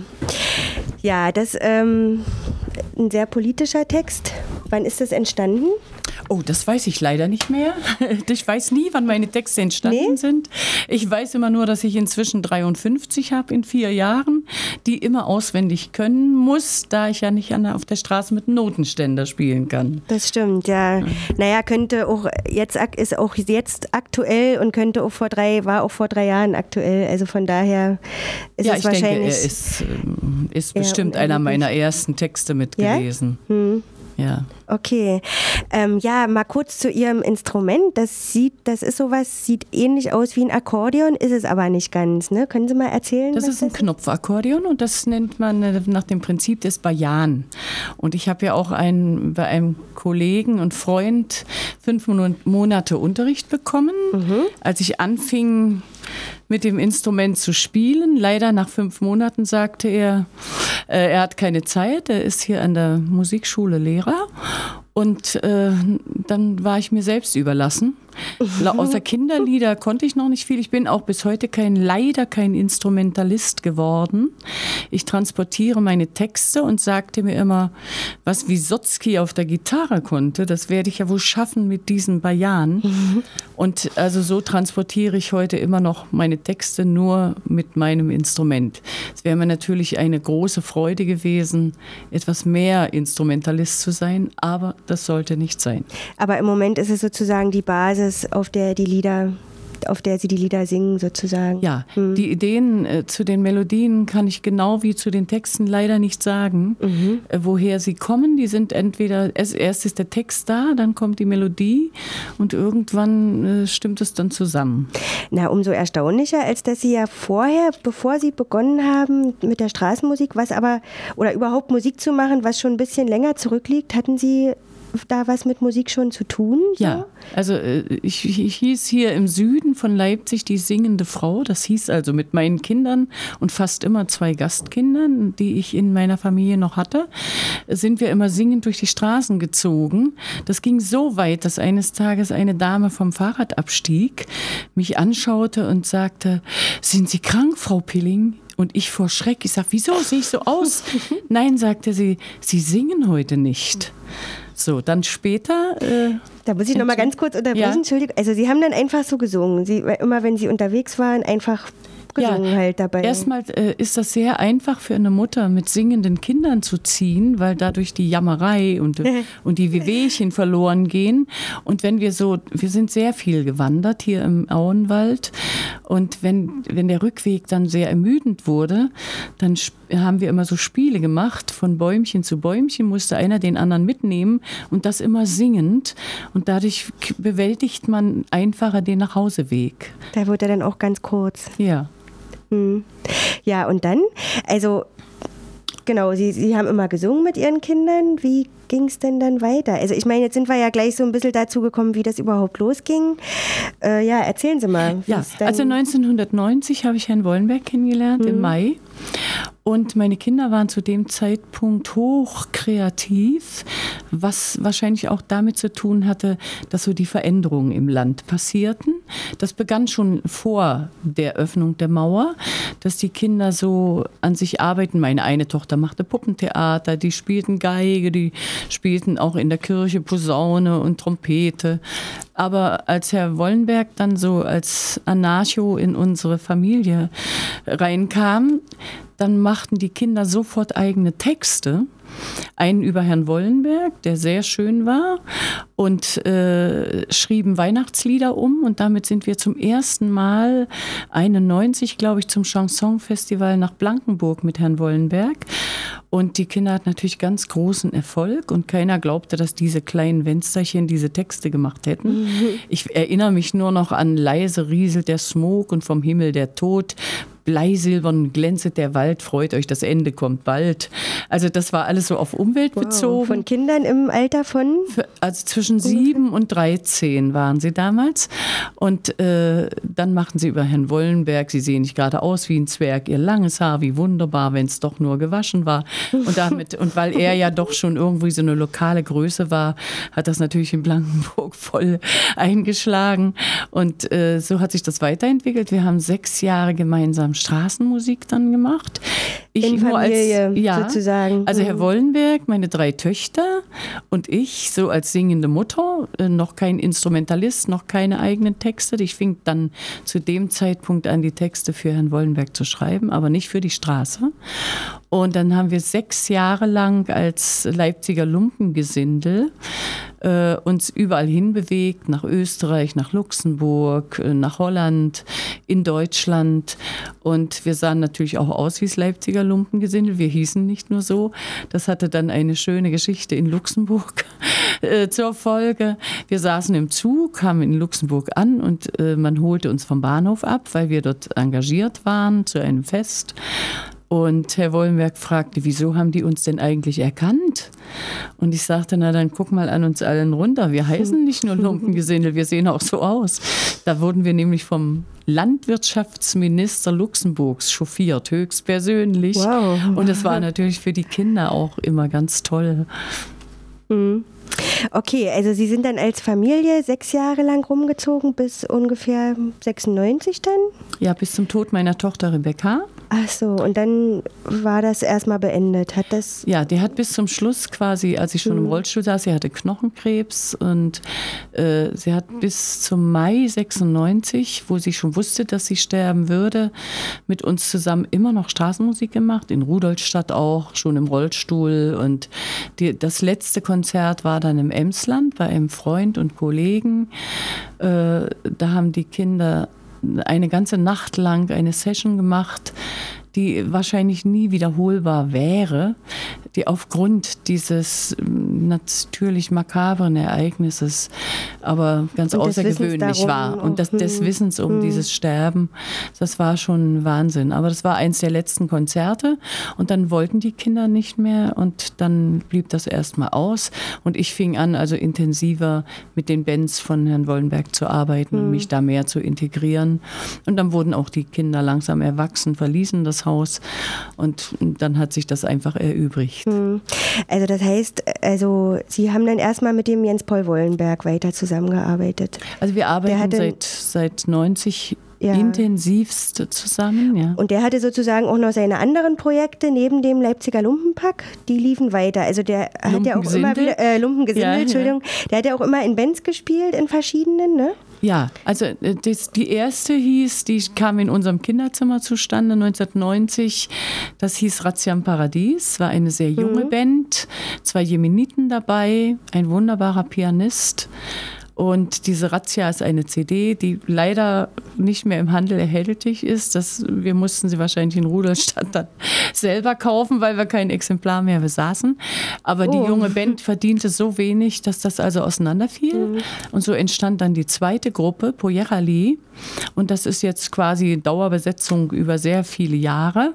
Speaker 4: ja, das ist ähm, ein sehr politischer Text. Wann ist das entstanden?
Speaker 5: Oh, das weiß ich leider nicht mehr. Ich weiß nie, wann meine Texte entstanden nee? sind. Ich weiß immer nur, dass ich inzwischen dreiundfünfzig habe in vier Jahren, die immer auswendig können muss, da ich ja nicht an der, auf der Straße mit Notenständer spielen kann.
Speaker 4: Das stimmt, ja. ja. Naja, könnte auch jetzt ist auch jetzt aktuell und könnte auch vor drei, war auch vor drei Jahren aktuell. Also von daher ist
Speaker 5: ja,
Speaker 4: es
Speaker 5: ich
Speaker 4: wahrscheinlich.
Speaker 5: Denke, er ist, ist bestimmt einer meiner ersten Texte mit
Speaker 4: ja?
Speaker 5: gewesen.
Speaker 4: Hm.
Speaker 5: Ja.
Speaker 4: Okay. Ähm, ja, mal kurz zu Ihrem Instrument. Das sieht, das ist sowas, sieht ähnlich aus wie ein Akkordeon, ist es aber nicht ganz. Ne? Können Sie mal erzählen?
Speaker 5: Das
Speaker 4: was
Speaker 5: ist ein
Speaker 4: das
Speaker 5: Knopfakkordeon und das nennt man nach dem Prinzip des Bajan. Und ich habe ja auch einen, bei einem Kollegen und Freund fünf Monate Unterricht bekommen, mhm. als ich anfing mit dem Instrument zu spielen. Leider nach fünf Monaten sagte er, äh, er hat keine Zeit, er ist hier an der Musikschule Lehrer. Und äh, dann war ich mir selbst überlassen. Außer Kinderlieder konnte ich noch nicht viel. Ich bin auch bis heute kein, leider kein Instrumentalist geworden. Ich transportiere meine Texte und sagte mir immer, was Wysotsky auf der Gitarre konnte, das werde ich ja wohl schaffen mit diesen Bajan. Mhm. Und also so transportiere ich heute immer noch meine Texte nur mit meinem Instrument. Es wäre mir natürlich eine große Freude gewesen, etwas mehr Instrumentalist zu sein, aber das sollte nicht sein.
Speaker 4: Aber im Moment ist es sozusagen die Basis, auf der die Lieder, auf der Sie die Lieder singen sozusagen.
Speaker 5: Ja,
Speaker 4: hm.
Speaker 5: die Ideen äh, zu den Melodien kann ich genau wie zu den Texten leider nicht sagen, mhm. äh, woher sie kommen. Die sind entweder, erst, erst ist der Text da, dann kommt die Melodie und irgendwann äh, stimmt es dann zusammen.
Speaker 4: Na, umso erstaunlicher, als dass Sie ja vorher, bevor Sie begonnen haben mit der Straßenmusik, was aber, oder überhaupt Musik zu machen, was schon ein bisschen länger zurückliegt, hatten Sie da was mit Musik schon zu tun? So?
Speaker 5: Ja, also ich, ich hieß hier im Süden von Leipzig die singende Frau. Das hieß also mit meinen Kindern und fast immer zwei Gastkindern, die ich in meiner Familie noch hatte, sind wir immer singend durch die Straßen gezogen. Das ging so weit, dass eines Tages eine Dame vom Fahrrad abstieg, mich anschaute und sagte, sind Sie krank, Frau Pilling? Und ich vor Schreck, ich sag, wieso sehe ich so aus? Nein, sagte sie, Sie singen heute nicht. So, dann später... Äh,
Speaker 4: da muss ich noch mal ganz kurz unterbrechen, ja. Entschuldigung. Also Sie haben dann einfach so gesungen, Sie, immer wenn Sie unterwegs waren, einfach gesungen ja, halt dabei.
Speaker 5: Erstmal äh, ist das sehr einfach für eine Mutter, mit singenden Kindern zu ziehen, weil dadurch die Jammerei und, und die Wehwehchen verloren gehen. Und wenn wir so, wir sind sehr viel gewandert hier im Auenwald und wenn, wenn der Rückweg dann sehr ermüdend wurde, dann haben wir immer so Spiele gemacht, von Bäumchen zu Bäumchen musste einer den anderen mitnehmen und das immer singend und dadurch bewältigt man einfacher den Nachhauseweg.
Speaker 4: Da wird er dann auch ganz kurz.
Speaker 5: Ja.
Speaker 4: Hm. Ja, und dann, also genau, Sie, Sie haben immer gesungen mit Ihren Kindern. Wie ging es denn dann weiter? Also ich meine, jetzt sind wir ja gleich so ein bisschen dazu gekommen, wie das überhaupt losging. Äh, ja, erzählen Sie mal.
Speaker 5: Ja, also neunzehnhundertneunzig habe ich Herrn Wollenberg kennengelernt, hm. im Mai. Und meine Kinder waren zu dem Zeitpunkt hochkreativ, was wahrscheinlich auch damit zu tun hatte, dass so die Veränderungen im Land passierten. das begann schon vor der Öffnung der Mauer, dass die Kinder so an sich arbeiten. Meine eine Tochter machte Puppentheater, die spielten Geige, die spielten auch in der Kirche Posaune und Trompete. Aber als Herr Wollenberg dann so als Anarcho in unsere Familie reinkam, dann machten die Kinder sofort eigene Texte. Einen über Herrn Wollenberg, der sehr schön war, und äh, schrieben Weihnachtslieder um. Und damit sind wir zum ersten Mal einundneunzig, glaube ich, zum Chansonfestival nach Blankenburg mit Herrn Wollenberg. Und die Kinder hatten natürlich ganz großen Erfolg und keiner glaubte, dass diese kleinen Wensterchen diese Texte gemacht hätten. Mhm. Ich erinnere mich nur noch an leise rieselt der Smog und vom Himmel der Tod. Bleisilbern glänzet der Wald, freut euch, das Ende kommt bald. Also das war alles so auf Umwelt
Speaker 4: wow.
Speaker 5: bezogen.
Speaker 4: Von Kindern im Alter von?
Speaker 5: Also zwischen sieben und dreizehn waren sie damals. Und äh, dann machten sie über Herrn Wollenberg, Sie sehen nicht gerade aus wie ein Zwerg, Ihr langes Haar, wie wunderbar, wenn es doch nur gewaschen war. Und, damit, und weil er ja doch schon irgendwie so eine lokale Größe war, hat das natürlich in Blankenburg voll eingeschlagen. Und äh, so hat sich das weiterentwickelt. Wir haben sechs Jahre gemeinsam Straßenmusik dann gemacht. Ich
Speaker 4: in Familie
Speaker 5: als, ja,
Speaker 4: sozusagen.
Speaker 5: Also Herr Wollenberg, meine drei Töchter und ich so als singende Mutter, äh, noch kein Instrumentalist, noch keine eigenen Texte. Ich fing dann zu dem Zeitpunkt an, die Texte für Herrn Wollenberg zu schreiben, aber nicht für die Straße. Und dann haben wir sechs Jahre lang als Leipziger Lumpengesindel äh, uns überall hinbewegt, nach Österreich, nach Luxemburg, äh, nach Holland, in Deutschland. Und wir sahen natürlich auch aus wie das Leipziger Lumpengesindel. Wir hießen nicht nur so. Das hatte dann eine schöne Geschichte in Luxemburg äh, zur Folge. Wir saßen im Zug, kamen in Luxemburg an und äh, man holte uns vom Bahnhof ab, weil wir dort engagiert waren zu einem Fest. Und Herr Wollenberg fragte, wieso haben die uns denn eigentlich erkannt? Und ich sagte, na dann guck mal an uns allen runter. Wir heißen nicht nur Lumpengesindel, wir sehen auch so aus. Da wurden wir nämlich vom Landwirtschaftsminister Luxemburgs chauffiert, höchstpersönlich. Wow. Und das war natürlich für die Kinder auch immer ganz toll.
Speaker 4: Mhm. Okay, also Sie sind dann als Familie sechs Jahre lang rumgezogen, bis ungefähr sechsundneunzig dann?
Speaker 5: Ja, bis zum Tod meiner Tochter Rebecca.
Speaker 4: Ach so, und dann war das erstmal beendet. Hat das?
Speaker 5: Ja, die hat bis zum Schluss quasi, als ich schon im Rollstuhl saß, sie hatte Knochenkrebs und äh, sie hat bis zum Mai sechsundneunzig, wo sie schon wusste, dass sie sterben würde, mit uns zusammen immer noch Straßenmusik gemacht, in Rudolstadt auch, schon im Rollstuhl. Und die, das letzte Konzert war dann im Emsland bei einem Freund und Kollegen. Äh, da haben die Kinder eine ganze Nacht lang eine Session gemacht, die wahrscheinlich nie wiederholbar wäre, die aufgrund dieses natürlich makabren Ereignisses aber ganz
Speaker 4: und
Speaker 5: außergewöhnlich war. Und das, des Wissens um hm. dieses Sterben, das war schon Wahnsinn. Aber das war eins der letzten Konzerte und dann wollten die Kinder nicht mehr und dann blieb das erstmal aus. Und ich fing an, also intensiver mit den Bands von Herrn Wollenberg zu arbeiten hm. und mich da mehr zu integrieren. Und dann wurden auch die Kinder langsam erwachsen, verließen das Haus und dann hat sich das einfach erübrigt.
Speaker 4: Also das heißt, also Sie haben dann erstmal mit dem Jens Paul Wollenberg weiter zusammengearbeitet.
Speaker 5: Also wir arbeiten seit, seit neunzig ja. intensivst zusammen. Ja.
Speaker 4: Und der hatte sozusagen auch noch seine anderen Projekte neben dem Leipziger Lumpenpack, die liefen weiter. Also der hat ja auch immer wieder, äh, Lumpengesindel, ja, Entschuldigung, ja. der hat ja auch immer in Bands gespielt, in verschiedenen, ne?
Speaker 5: Ja, also das, die erste hieß, die kam in unserem Kinderzimmer zustande neunzehnhundertneunzig. Das hieß Razzia im Paradies, war eine sehr junge mhm. Band, zwei Jemeniten dabei, ein wunderbarer Pianist. Und diese Razzia ist eine C D, die leider nicht mehr im Handel erhältlich ist. Das, wir mussten sie wahrscheinlich in Rudolstadt dann selber kaufen, weil wir kein Exemplar mehr besaßen. Aber oh. die junge Band verdiente so wenig, dass das also auseinanderfiel. Mhm. Und so entstand dann die zweite Gruppe, Pojerali. Und das ist jetzt quasi Dauerbesetzung über sehr viele Jahre.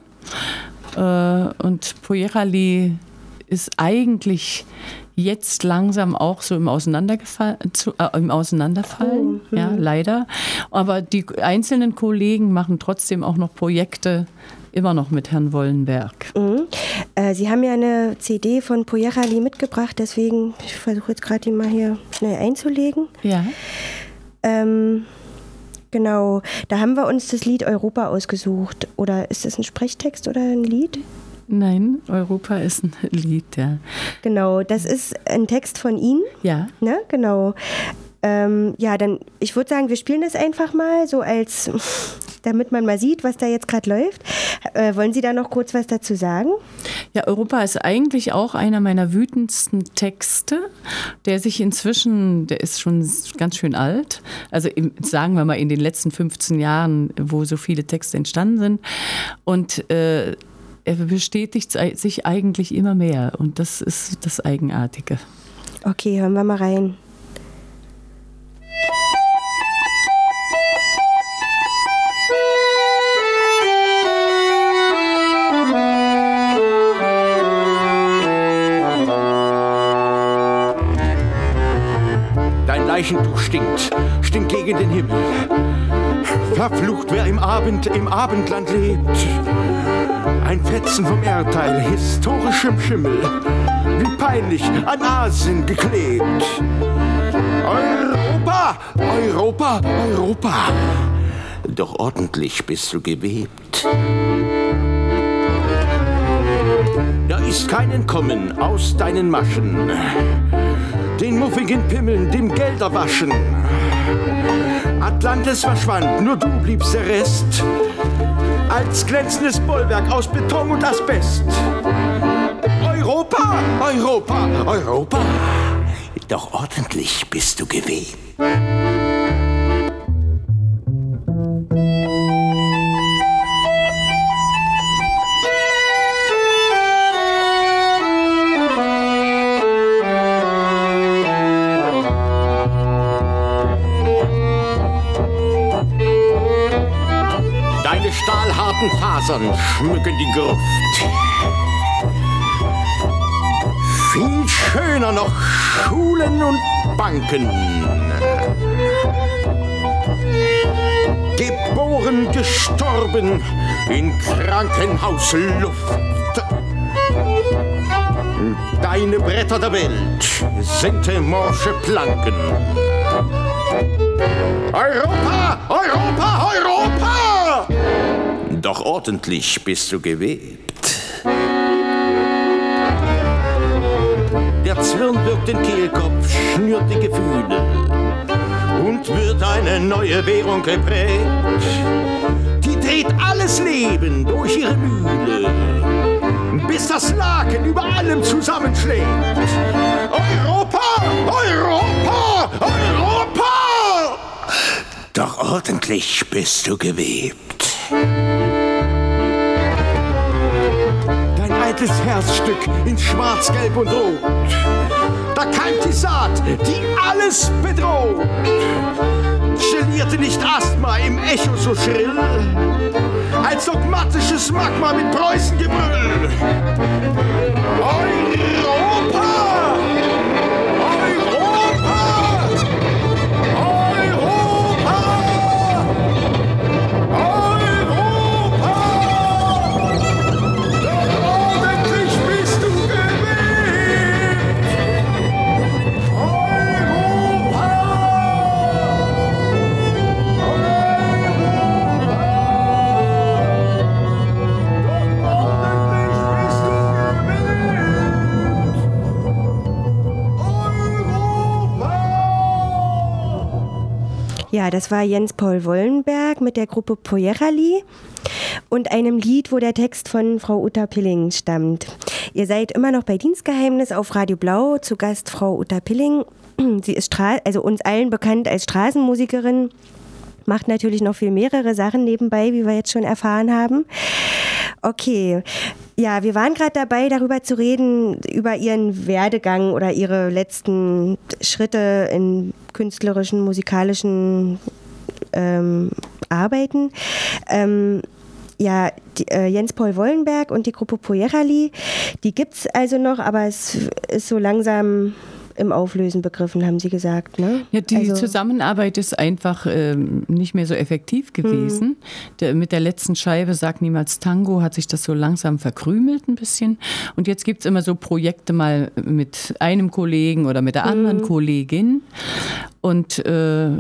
Speaker 5: Und Pojerali ist eigentlich jetzt langsam auch so im, Auseinandergefall, zu, äh, im Auseinanderfallen, oh, ja, leider. Aber die einzelnen Kollegen machen trotzdem auch noch Projekte, immer noch mit Herrn Wollenberg.
Speaker 4: Mhm. Äh, Sie haben ja eine C D von Pojerali mitgebracht, deswegen, ich versuche jetzt gerade die mal hier schnell einzulegen.
Speaker 5: Ja.
Speaker 4: Ähm, Genau, da haben wir uns das Lied Europa ausgesucht. Oder ist das ein Sprechtext oder ein Lied?
Speaker 5: Nein, Europa ist ein Lied, ja.
Speaker 4: Genau, das ist ein Text von Ihnen.
Speaker 5: Ja.
Speaker 4: Ne, genau. Ähm, ja, dann, ich würde sagen, wir spielen das einfach mal, so als, damit man mal sieht, was da jetzt gerade läuft. Äh, wollen Sie da noch kurz was dazu sagen?
Speaker 5: Ja, Europa ist eigentlich auch einer meiner wütendsten Texte, der sich inzwischen, der ist schon ganz schön alt, also im, sagen wir mal in den letzten fünfzehn Jahren, wo so viele Texte entstanden sind, und äh, er bestätigt sich eigentlich immer mehr, und das ist das Eigenartige.
Speaker 4: Okay, hören wir mal rein.
Speaker 7: Dein Leichentuch stinkt, stinkt gegen den Himmel. Verflucht, wer im Abend, im Abendland lebt. Ein Fetzen vom Erdteil, historischem Schimmel, wie peinlich an Asien geklebt. Europa, Europa, Europa, doch ordentlich bist du gewebt. Da ist kein Entkommen aus deinen Maschen, den muffigen Pimmeln, dem Gelderwaschen. Atlantis verschwand, nur du bliebst der Rest, als glänzendes Bollwerk aus Beton und Asbest. Europa, Europa, Europa, doch ordentlich bist du gewebt. Deine stahlharten Fasern schmücken die Gruft. Viel schöner noch Schulen und Banken. Geboren, gestorben in Krankenhausluft. Deine Bretter der Welt sind morsche Planken. Europa, Europa, Europa! Doch ordentlich bist du gewebt. Der Zwirn wirkt den Kehlkopf, schnürt die Gefühle und wird eine neue Währung geprägt. Die dreht alles Leben durch ihre Mühle, bis das Laken über allem zusammenschlägt. Europa, Europa, Europa! Doch ordentlich bist du gewebt. Dein eitles Herzstück in Schwarz, Gelb und Rot. Da keimt die Saat, die alles bedroht. Gelierte nicht Asthma im Echo so schrill, als dogmatisches Magma mit Preußengebrüll. Europa!
Speaker 4: Ja, das war Jens Paul Wollenberg mit der Gruppe Pojerali und einem Lied, wo der Text von Frau Uta Pilling stammt. Ihr seid immer noch bei Dienstgeheimnis auf Radio Blau, zu Gast Frau Uta Pilling. Sie ist Stra- also uns allen bekannt als Straßenmusikerin, macht natürlich noch viel mehrere Sachen nebenbei, wie wir jetzt schon erfahren haben. Okay, ja, wir waren gerade dabei, darüber zu reden, über ihren Werdegang oder ihre letzten Schritte in künstlerischen, musikalischen ähm, Arbeiten. Ähm, ja, die, äh, Jens Paul Wollenberg und die Gruppe Pojerali, die gibt's also noch, aber es ist so langsam im Auflösen begriffen, haben Sie gesagt, ne?
Speaker 5: Ja, die
Speaker 4: also,
Speaker 5: Zusammenarbeit ist einfach ähm, nicht mehr so effektiv gewesen. Mhm. Der, mit der letzten Scheibe Sag niemals Tango hat sich das so langsam verkrümelt ein bisschen. Und jetzt gibt es immer so Projekte mal mit einem Kollegen oder mit der anderen mhm. Kollegin. Und äh,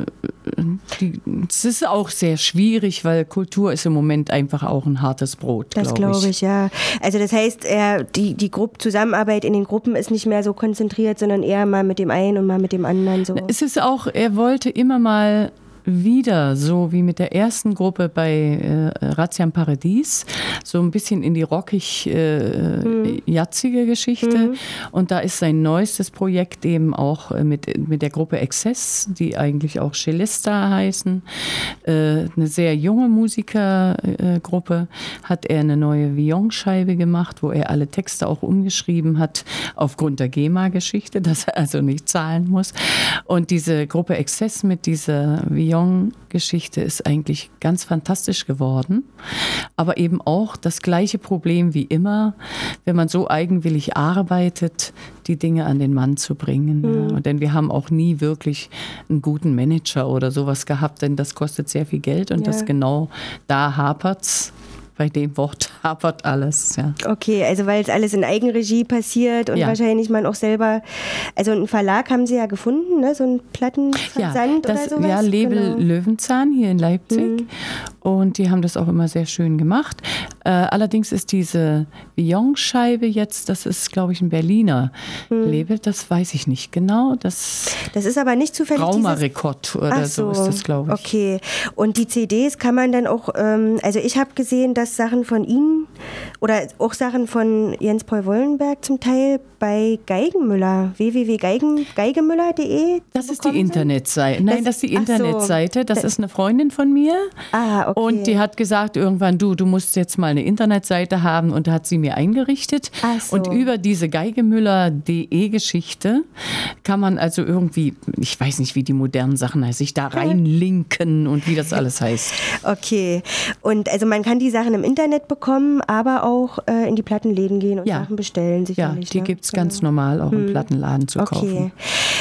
Speaker 5: die, es ist auch sehr schwierig, weil Kultur ist im Moment einfach auch ein hartes Brot,
Speaker 4: Das
Speaker 5: glaube
Speaker 4: glaube
Speaker 5: ich.
Speaker 4: ich, ja. Also das heißt, er, die, die Grupp- Zusammenarbeit in den Gruppen ist nicht mehr so konzentriert, sondern eher mal mit dem einen und mal mit dem anderen so.
Speaker 5: Es ist auch, er wollte immer mal wieder, so wie mit der ersten Gruppe bei äh, Razzia im Paradies, so ein bisschen in die rockig äh, mhm. jatzige Geschichte. Mhm. Und da ist sein neuestes Projekt eben auch äh, mit, mit der Gruppe Excess, die eigentlich auch Celesta heißen. Äh, eine sehr junge Musikergruppe, äh, hat er eine neue Villon-Scheibe gemacht, wo er alle Texte auch umgeschrieben hat, aufgrund der GEMA-Geschichte, dass er also nicht zahlen muss. Und diese Gruppe Excess mit dieser Villon Geschichte ist eigentlich ganz fantastisch geworden, aber eben auch das gleiche Problem wie immer, wenn man so eigenwillig arbeitet, die Dinge an den Mann zu bringen. Mhm. Ja. Denn wir haben auch nie wirklich einen guten Manager oder sowas gehabt, denn das kostet sehr viel Geld und ja. das genau da hapert's. Bei dem Wort hapert alles, ja.
Speaker 4: Okay, also weil es alles in Eigenregie passiert und ja. wahrscheinlich man auch selber, also einen Verlag haben Sie ja gefunden, ne? So einen Plattenversand
Speaker 5: ja, das,
Speaker 4: oder sowas?
Speaker 5: Ja, Label genau. Löwenzahn hier in Leipzig mhm. und die haben das auch immer sehr schön gemacht. Äh, allerdings ist diese Villon-Scheibe jetzt, das ist glaube ich ein Berliner mhm. Label, das weiß ich nicht genau. Das,
Speaker 4: das ist aber nicht zufällig
Speaker 5: Raumer-Rekord oder
Speaker 4: Ach
Speaker 5: so, so ist das glaube ich.
Speaker 4: Okay, und die C Ds kann man dann auch, ähm, also ich habe gesehen, dass Sachen von Ihnen oder auch Sachen von Jens Paul Wollenberg zum Teil bei Geigenmüller, w w w punkt geigemüller punkt de.
Speaker 5: Das ist die Internetseite. Nein, das, das ist die Internetseite. Das ist eine Freundin von mir.
Speaker 4: Ah, okay.
Speaker 5: Und die hat gesagt irgendwann, du, du musst jetzt mal eine Internetseite haben und da hat sie mir eingerichtet.
Speaker 4: Ach so.
Speaker 5: Und über diese geigemüller punkt de Geschichte kann man also irgendwie, ich weiß nicht, wie die modernen Sachen heißen, sich da reinlinken und wie das alles heißt.
Speaker 4: Okay. Und also man kann die Sachen im Internet bekommen, aber auch äh, in die Plattenläden gehen und
Speaker 5: ja.
Speaker 4: Sachen bestellen sicherlich.
Speaker 5: Ja, die
Speaker 4: ne?
Speaker 5: gibt es ganz normal auch hm. im Plattenladen zu
Speaker 4: okay.
Speaker 5: kaufen.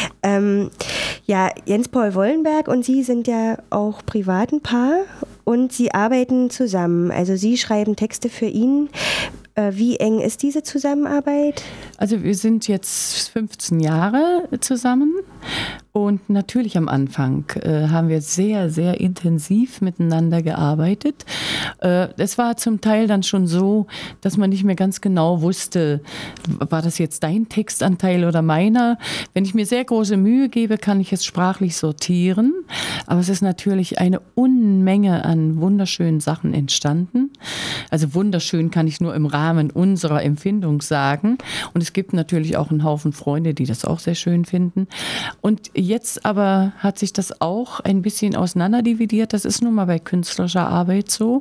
Speaker 4: Ähm, ja, Jens Paul Wollenberg und Sie sind ja auch privat ein Paar und Sie arbeiten zusammen. Also Sie schreiben Texte für ihn. Äh, wie eng ist diese Zusammenarbeit?
Speaker 5: Also wir sind jetzt fünfzehn Jahre zusammen und natürlich am Anfang äh, haben wir sehr, sehr intensiv miteinander gearbeitet. Äh, es war zum Teil dann schon so, dass man nicht mehr ganz genau wusste, war das jetzt dein Textanteil oder meiner? Wenn ich mir sehr große Mühe gebe, kann ich es sprachlich sortieren, aber es ist natürlich eine Unmenge an wunderschönen Sachen entstanden. Also wunderschön kann ich nur im Rahmen unserer Empfindung sagen und es gibt natürlich auch einen Haufen Freunde, die das auch sehr schön finden. Und jetzt aber hat sich das auch ein bisschen auseinanderdividiert. Das ist nun mal bei künstlerischer Arbeit so,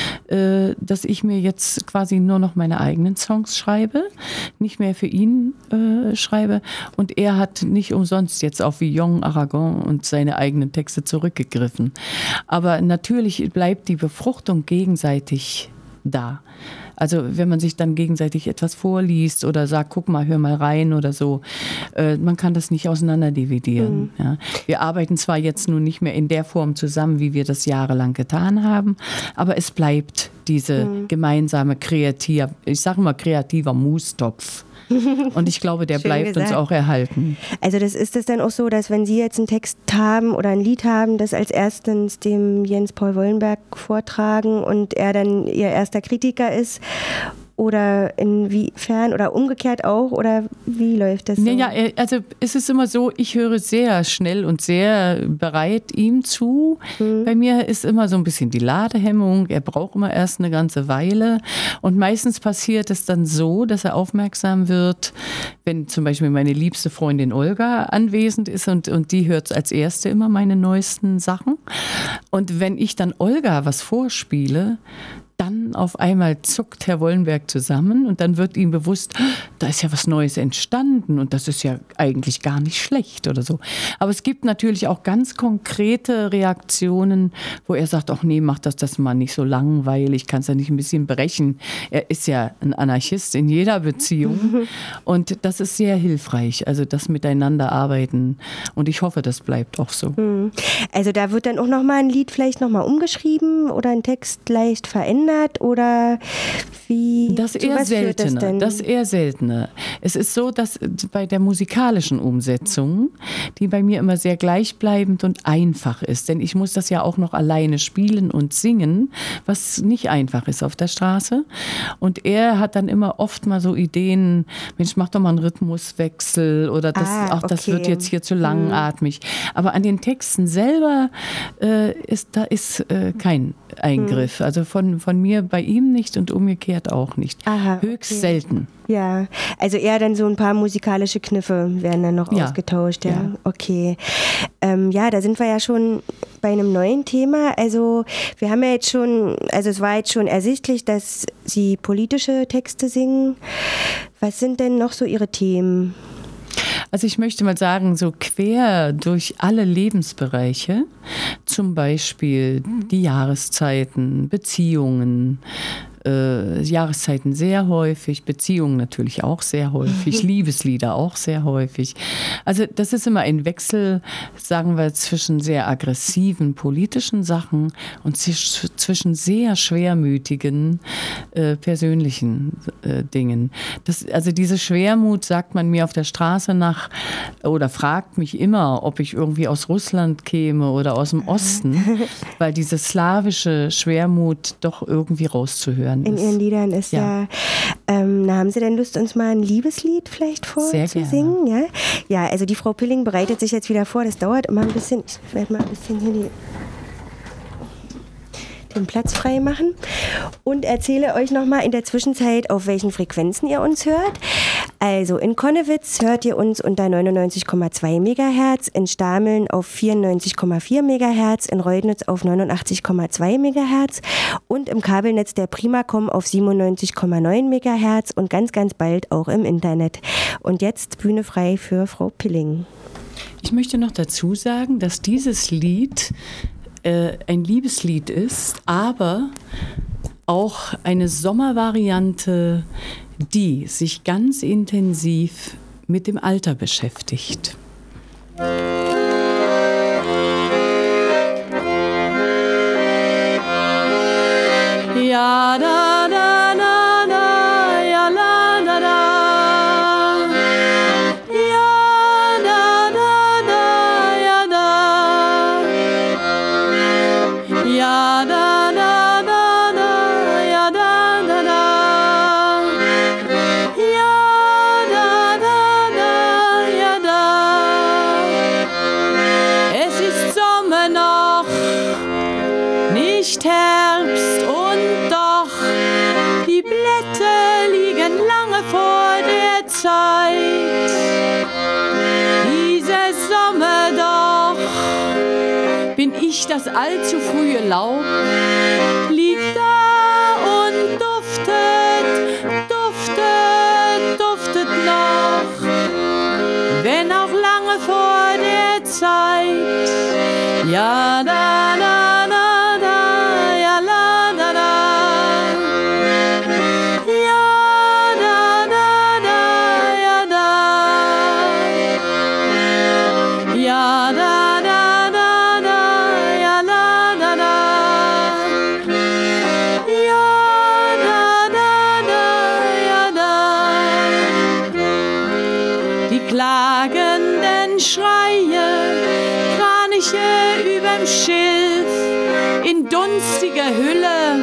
Speaker 5: dass ich mir jetzt quasi nur noch meine eigenen Songs schreibe, nicht mehr für ihn äh, schreibe. Und er hat nicht umsonst jetzt auf Villon, Aragon und seine eigenen Texte zurückgegriffen. Aber natürlich bleibt die Befruchtung gegenseitig da. Also wenn man sich dann gegenseitig etwas vorliest oder sagt, guck mal, hör mal rein oder so, äh, man kann das nicht auseinanderdividieren. Mhm. Ja. Wir arbeiten zwar jetzt nun nicht mehr in der Form zusammen, wie wir das jahrelang getan haben, aber es bleibt diese mhm. gemeinsame kreative, ich sage mal kreativer Mustopf. Und ich glaube, der bleibt gesagt. Uns auch erhalten.
Speaker 4: Also das ist es dann auch so, dass wenn Sie jetzt einen Text haben oder ein Lied haben, das als erstens dem Jens Paul Wollenberg vortragen und er dann Ihr erster Kritiker ist? Oder inwiefern oder umgekehrt auch? Oder wie läuft das so?
Speaker 5: Ja, ja, also es ist immer so, ich höre sehr schnell und sehr bereit ihm zu. Mhm. Bei mir ist immer so ein bisschen die Ladehemmung. Er braucht immer erst eine ganze Weile. Und meistens passiert es dann so, dass er aufmerksam wird, wenn zum Beispiel meine liebste Freundin Olga anwesend ist und, und die hört als erste immer meine neuesten Sachen. Und wenn ich dann Olga was vorspiele, dann auf einmal zuckt Herr Wollenberg zusammen und dann wird ihm bewusst, da ist ja was Neues entstanden und das ist ja eigentlich gar nicht schlecht oder so. Aber es gibt natürlich auch ganz konkrete Reaktionen, wo er sagt, ach nee, mach das das mal nicht so langweilig, kannst ja nicht ein bisschen brechen. Er ist ja ein Anarchist in jeder Beziehung und das ist sehr hilfreich, also das Miteinander arbeiten und ich hoffe, das bleibt auch so.
Speaker 4: Also da wird dann auch nochmal ein Lied vielleicht nochmal umgeschrieben oder ein Text leicht verändert verändert oder wie?
Speaker 5: Das
Speaker 4: zu
Speaker 5: eher
Speaker 4: was führt das
Speaker 5: seltener.
Speaker 4: denn?
Speaker 5: Das eher seltener. Es ist so, dass bei der musikalischen Umsetzung, die bei mir immer sehr gleichbleibend und einfach ist, denn ich muss das ja auch noch alleine spielen und singen, was nicht einfach ist auf der Straße. Und er hat dann immer oft mal so Ideen, Mensch, mach doch mal einen Rhythmuswechsel oder das,
Speaker 4: Ah,
Speaker 5: ach, das
Speaker 4: okay.
Speaker 5: wird jetzt hier zu langatmig. Aber an den Texten selber äh, ist da ist äh, kein Eingriff. Also von, von mir bei ihm nicht und umgekehrt auch nicht.
Speaker 4: Aha,
Speaker 5: Höchst
Speaker 4: okay.
Speaker 5: selten.
Speaker 4: Ja, also eher dann so ein paar musikalische Kniffe werden dann noch
Speaker 5: Ja.
Speaker 4: ausgetauscht, ja.
Speaker 5: Ja.
Speaker 4: Okay. Ähm, ja, da sind wir ja schon bei einem neuen Thema. Also wir haben ja jetzt schon, also es war jetzt schon ersichtlich, dass Sie politische Texte singen. Was sind denn noch so Ihre Themen?
Speaker 5: Also ich möchte mal sagen, so quer durch alle Lebensbereiche, zum Beispiel die Jahreszeiten, Beziehungen, äh, Jahreszeiten sehr häufig, Beziehungen natürlich auch sehr häufig, Liebeslieder auch sehr häufig. Also das ist immer ein Wechsel, sagen wir, zwischen sehr aggressiven politischen Sachen und zwisch- zwischen sehr schwermütigen äh, persönlichen äh, Dingen. Das, also diese Schwermut sagt man mir auf der Straße nach oder fragt mich immer, ob ich irgendwie aus Russland käme oder aus dem Osten, weil diese slawische Schwermut doch irgendwie rauszuhören
Speaker 4: In
Speaker 5: ist.
Speaker 4: Ihren Liedern ist ja,
Speaker 5: Ja.
Speaker 4: ähm, na, haben Sie denn Lust, uns mal ein Liebeslied vielleicht
Speaker 5: Sehr gerne.
Speaker 4: vorzusingen? Ja? Ja, also die Frau Pilling bereitet sich jetzt wieder vor, das dauert immer ein bisschen, ich werde mal ein bisschen hier die, den Platz frei machen und erzähle euch nochmal in der Zwischenzeit, auf welchen Frequenzen ihr uns hört. Also in Konnewitz hört ihr uns unter neunundneunzig Komma zwei Megahertz, in Stameln auf vierundneunzig Komma vier Megahertz, in Reudnitz auf neunundachtzig Komma zwei Megahertz und im Kabelnetz der Primacom auf siebenundneunzig Komma neun Megahertz und ganz, ganz bald auch im Internet. Und jetzt Bühne frei für Frau Pilling.
Speaker 5: Ich möchte noch dazu sagen, dass dieses Lied äh, ein Liebeslied ist, aber auch eine Sommervariante, die sich ganz intensiv mit dem Alter beschäftigt. Ja, da, da, da, da, ja, la, da, da. Ja, da, da, da, ja, da. Ja, da, da, da, da, ja, da, da, da. Ja, da, da, da, ja, da. Es ist Sommer noch, nicht Herbst und doch, die Blätter liegen lange vor der Zeit. Dieser Sommer doch, bin ich das allzu frühe Laub, liegt da und duftet, duftet, duftet noch, wenn auch lange vor der Zeit. Ja, da, da, da, da, ja, la, da, da. Ja, da, da, da, ja, da. Ja, da, da, da, da, ja, la, da, da. Ja, da, da, da, ja, da. Die klagenden Schreie, Kraniche überm Schilf, in dunstiger Hülle,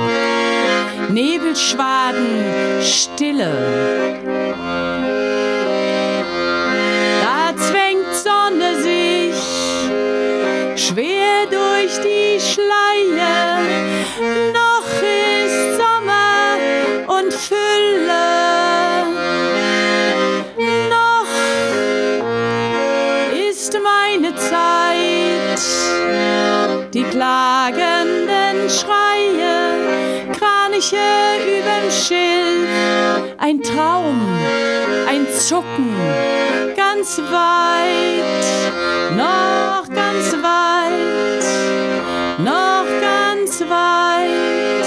Speaker 5: Nebelschwaden, Stille. Da zwängt Sonne sich schwer durch die Schleier, noch ist Sommer und Fülle, noch ist meine Zeit. Die klagenden Schreie, Kraniche überm Schilf, ein Traum, ein Zucken, ganz weit, noch ganz weit, noch ganz weit.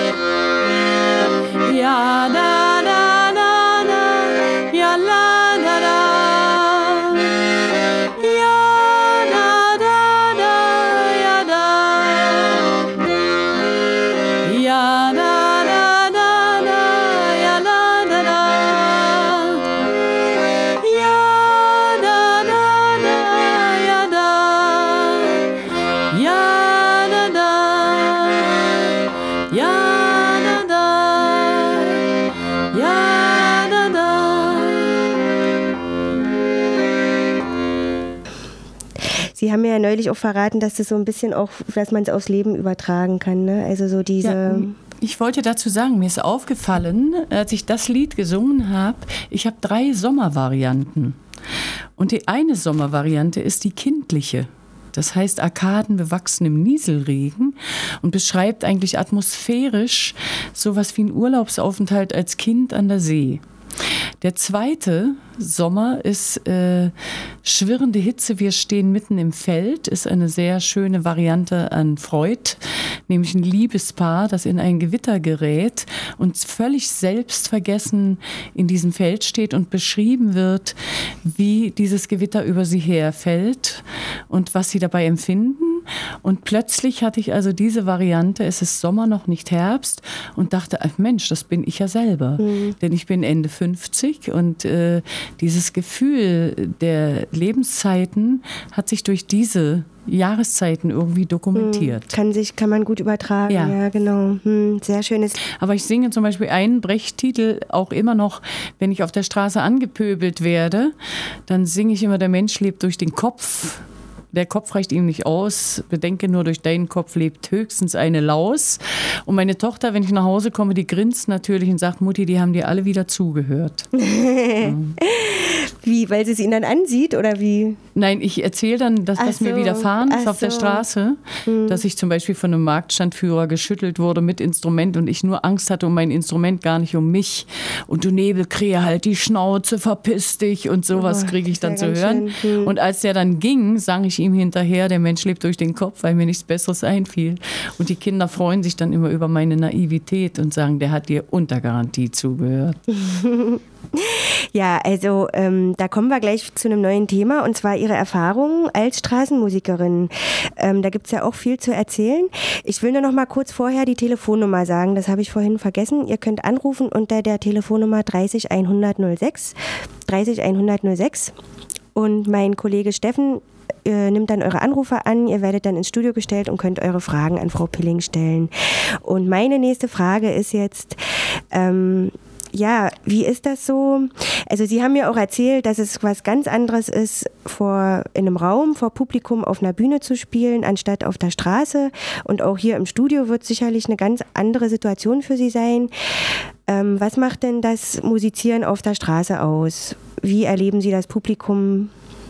Speaker 5: Ja, da, da, da, da, ja, la, da, da. Ja, da, da, da, ja, da. Ja,
Speaker 4: Sie haben mir ja neulich auch verraten, dass das so ein bisschen auch, dass man es aufs Leben übertragen kann, ne? Also so diese...
Speaker 5: Ja, ich wollte dazu sagen, mir ist aufgefallen, als ich das Lied gesungen habe, ich habe drei Sommervarianten. Und die eine Sommervariante ist die kindliche. Das heißt Arkaden bewachsen im Nieselregen und beschreibt eigentlich atmosphärisch sowas wie ein Urlaubsaufenthalt als Kind an der See. Der zweite Sommer ist äh, schwirrende Hitze, wir stehen mitten im Feld, ist eine sehr schöne Variante an Freud, nämlich ein Liebespaar, das in ein Gewitter gerät und völlig selbstvergessen in diesem Feld steht und beschrieben wird, wie dieses Gewitter über sie herfällt und was sie dabei empfinden. Und plötzlich hatte ich also diese Variante, es ist Sommer, noch nicht Herbst, und dachte, ach Mensch, das bin ich ja selber. Mhm. Denn ich bin Ende fünfzig und äh, dieses Gefühl der Lebenszeiten hat sich durch diese Jahreszeiten irgendwie dokumentiert.
Speaker 4: Kann sich, kann man gut übertragen, ja, ja genau. Hm, sehr schönes.
Speaker 5: Aber ich singe zum Beispiel einen Brecht-Titel auch immer noch, wenn ich auf der Straße angepöbelt werde, dann singe ich immer, der Mensch lebt durch den Kopf. Der Kopf reicht ihm nicht aus. Bedenke nur, durch deinen Kopf lebt höchstens eine Laus. Und meine Tochter, wenn ich nach Hause komme, die grinst natürlich und sagt, Mutti, die haben dir alle wieder zugehört. mhm.
Speaker 4: Wie, weil sie es ihnen dann ansieht oder wie?
Speaker 5: Nein, ich erzähle dann, dass das so. mir widerfahren ist Ach auf so. der Straße, mhm. dass ich zum Beispiel von einem Marktstandführer geschüttelt wurde mit Instrument und ich nur Angst hatte um mein Instrument, gar nicht um mich. Und du Nebelkrähe, halt die Schnauze, verpiss dich und sowas oh, kriege ich dann zu hören. Mhm. Und als der dann ging, sang ich ihm hinterher, der Mensch lebt durch den Kopf, weil mir nichts Besseres einfiel. Und die Kinder freuen sich dann immer über meine Naivität und sagen, der hat dir unter Garantie zugehört.
Speaker 4: Ja, also ähm, da kommen wir gleich zu einem neuen Thema, und zwar Ihre Erfahrungen als Straßenmusikerin. Ähm, da gibt es ja auch viel zu erzählen. Ich will nur noch mal kurz vorher die Telefonnummer sagen, das habe ich vorhin vergessen. Ihr könnt anrufen unter der Telefonnummer dreißig hundert null sechs, dreißig hundert null sechs, und mein Kollege Steffen Ihr nimmt dann eure Anrufe an, ihr werdet dann ins Studio gestellt und könnt eure Fragen an Frau Pilling stellen. Und meine nächste Frage ist jetzt, ähm, ja, wie ist das so? Also Sie haben mir auch erzählt, dass es was ganz anderes ist, vor, in einem Raum vor Publikum auf einer Bühne zu spielen, anstatt auf der Straße. Und auch hier im Studio wird sicherlich eine ganz andere Situation für Sie sein. Ähm, was macht denn das Musizieren auf der Straße aus? Wie erleben Sie das Publikum?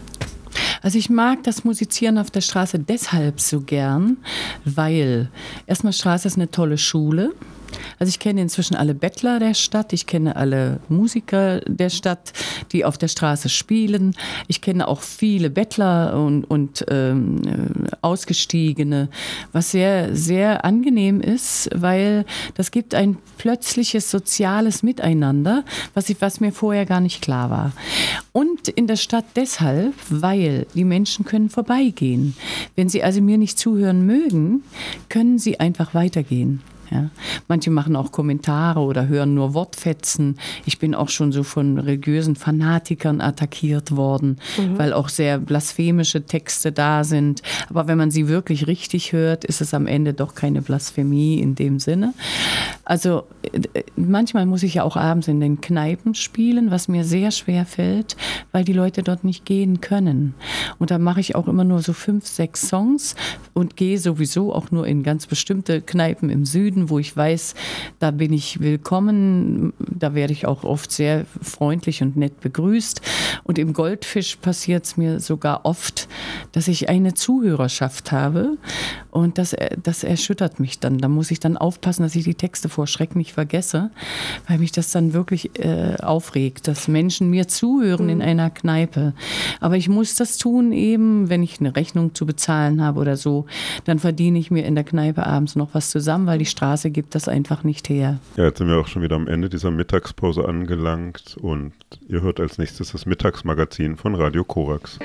Speaker 5: Also ich mag das Musizieren auf der Straße deshalb so gern, weil erstmal Straße ist eine tolle Schule. Also ich kenne inzwischen alle Bettler der Stadt, ich kenne alle Musiker der Stadt, die auf der Straße spielen. Ich kenne auch viele Bettler und, und ähm, Ausgestiegene, was sehr, sehr angenehm ist, weil das gibt ein plötzliches soziales Miteinander, was, ich, was mir vorher gar nicht klar war. Und in der Stadt deshalb, weil die Menschen können vorbeigehen. Wenn sie also mir nicht zuhören mögen, können sie einfach weitergehen. Ja. Manche machen auch Kommentare oder hören nur Wortfetzen. Ich bin auch schon so von religiösen Fanatikern attackiert worden, mhm. weil auch sehr blasphemische Texte da sind. Aber wenn man sie wirklich richtig hört, ist es am Ende doch keine Blasphemie in dem Sinne. Also manchmal muss ich ja auch abends in den Kneipen spielen, was mir sehr schwer fällt, weil die Leute dort nicht gehen können. Und da mache ich auch immer nur so fünf, sechs Songs und gehe sowieso auch nur in ganz bestimmte Kneipen im Süden, wo ich weiß, da bin ich willkommen, da werde ich auch oft sehr freundlich und nett begrüßt. Und im Goldfisch passiert es mir sogar oft, dass ich eine Zuhörerschaft habe und das, das erschüttert mich dann. Da muss ich dann aufpassen, dass ich die Texte vor Schreck nicht vergesse, weil mich das dann wirklich äh, aufregt, dass Menschen mir zuhören mhm. in einer Kneipe. Aber ich muss das tun eben, wenn ich eine Rechnung zu bezahlen habe oder so, dann verdiene ich mir in der Kneipe abends noch was zusammen, weil die Straße gibt das einfach nicht her.
Speaker 3: Ja, jetzt sind wir auch schon wieder am Ende dieser Mittagspause angelangt und ihr hört als nächstes das Mittagsmagazin von Radio Korax.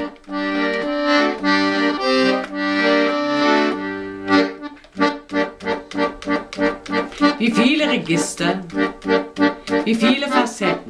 Speaker 8: Wie viele Register, wie viele Facetten,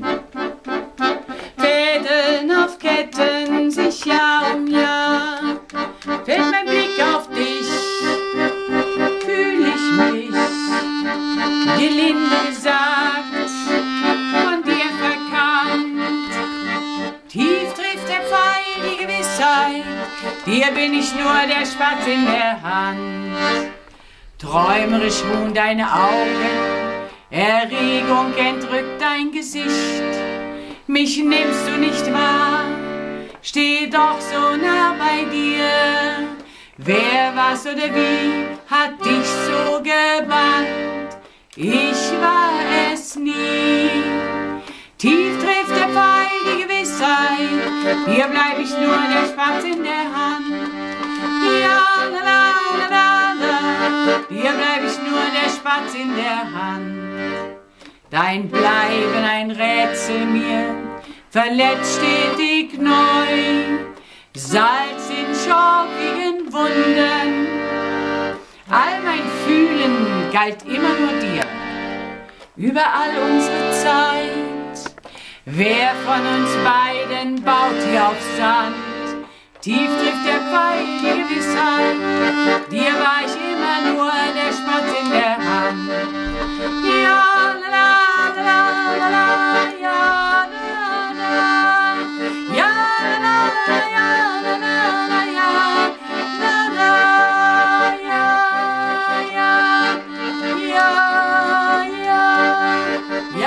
Speaker 8: Fäden auf Ketten, sich Jahr um Jahr, fällt mein Blick auf dich, fühl ich mich, gelinde gesagt, von dir verkannt. Tief trifft der Pfeil die Gewissheit, dir bin ich nur der Spatz in der Hand. Träumerisch ruhen deine Augen, Erregung entrückt dein Gesicht. Mich nimmst du nicht wahr, steh doch so nah bei dir. Wer, was oder wie hat dich so gebannt? Ich war es nie. Tief trifft der Pfeil die Gewissheit, hier bleib ich nur der Spatz in der Hand. Ja, la, la, la, la, la. Hier bleib ich nur der Spatz in der Hand. Dein Bleiben ein Rätsel mir, verletzt stetig neu. Salz in schorfigen Wunden, all mein Fühlen galt immer nur dir. Über all unsere Zeit, wer von uns beiden baut hier auf Sand? Tief trifft der Pfeil die Gewissheit, dir war ich immer nur der Spatz in der Hand. Ja, la, la, la, la, la, ja, la, la, ja, la, la, ja, la, la, ja, la, la, ja, ja, ja, ja,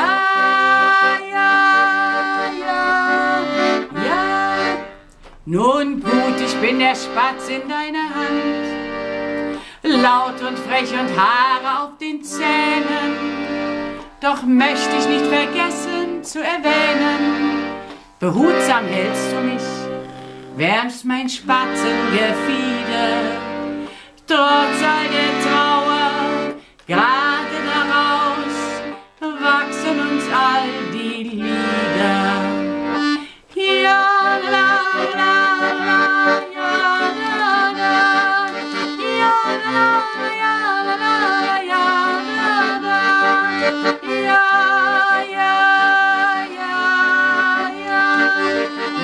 Speaker 8: ja, ja, ja. Nun gut, ich bin der Spatz in deiner Hand, laut und frech und Haare auf den Zähnen. Doch möchte ich nicht vergessen zu erwähnen, behutsam hältst du mich, wärmst mein Spatzengefieder. Trotz all der Trauer, gerade daraus wachsen uns all die Lieder. Ja, la, la, la, ja, la, la, ja, la, ja, la, la, ja, la, la, ja, ja, ja, ja,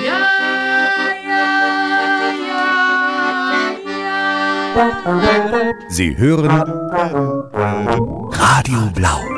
Speaker 8: ja, ja, ja.
Speaker 9: Sie hören Radio Blau.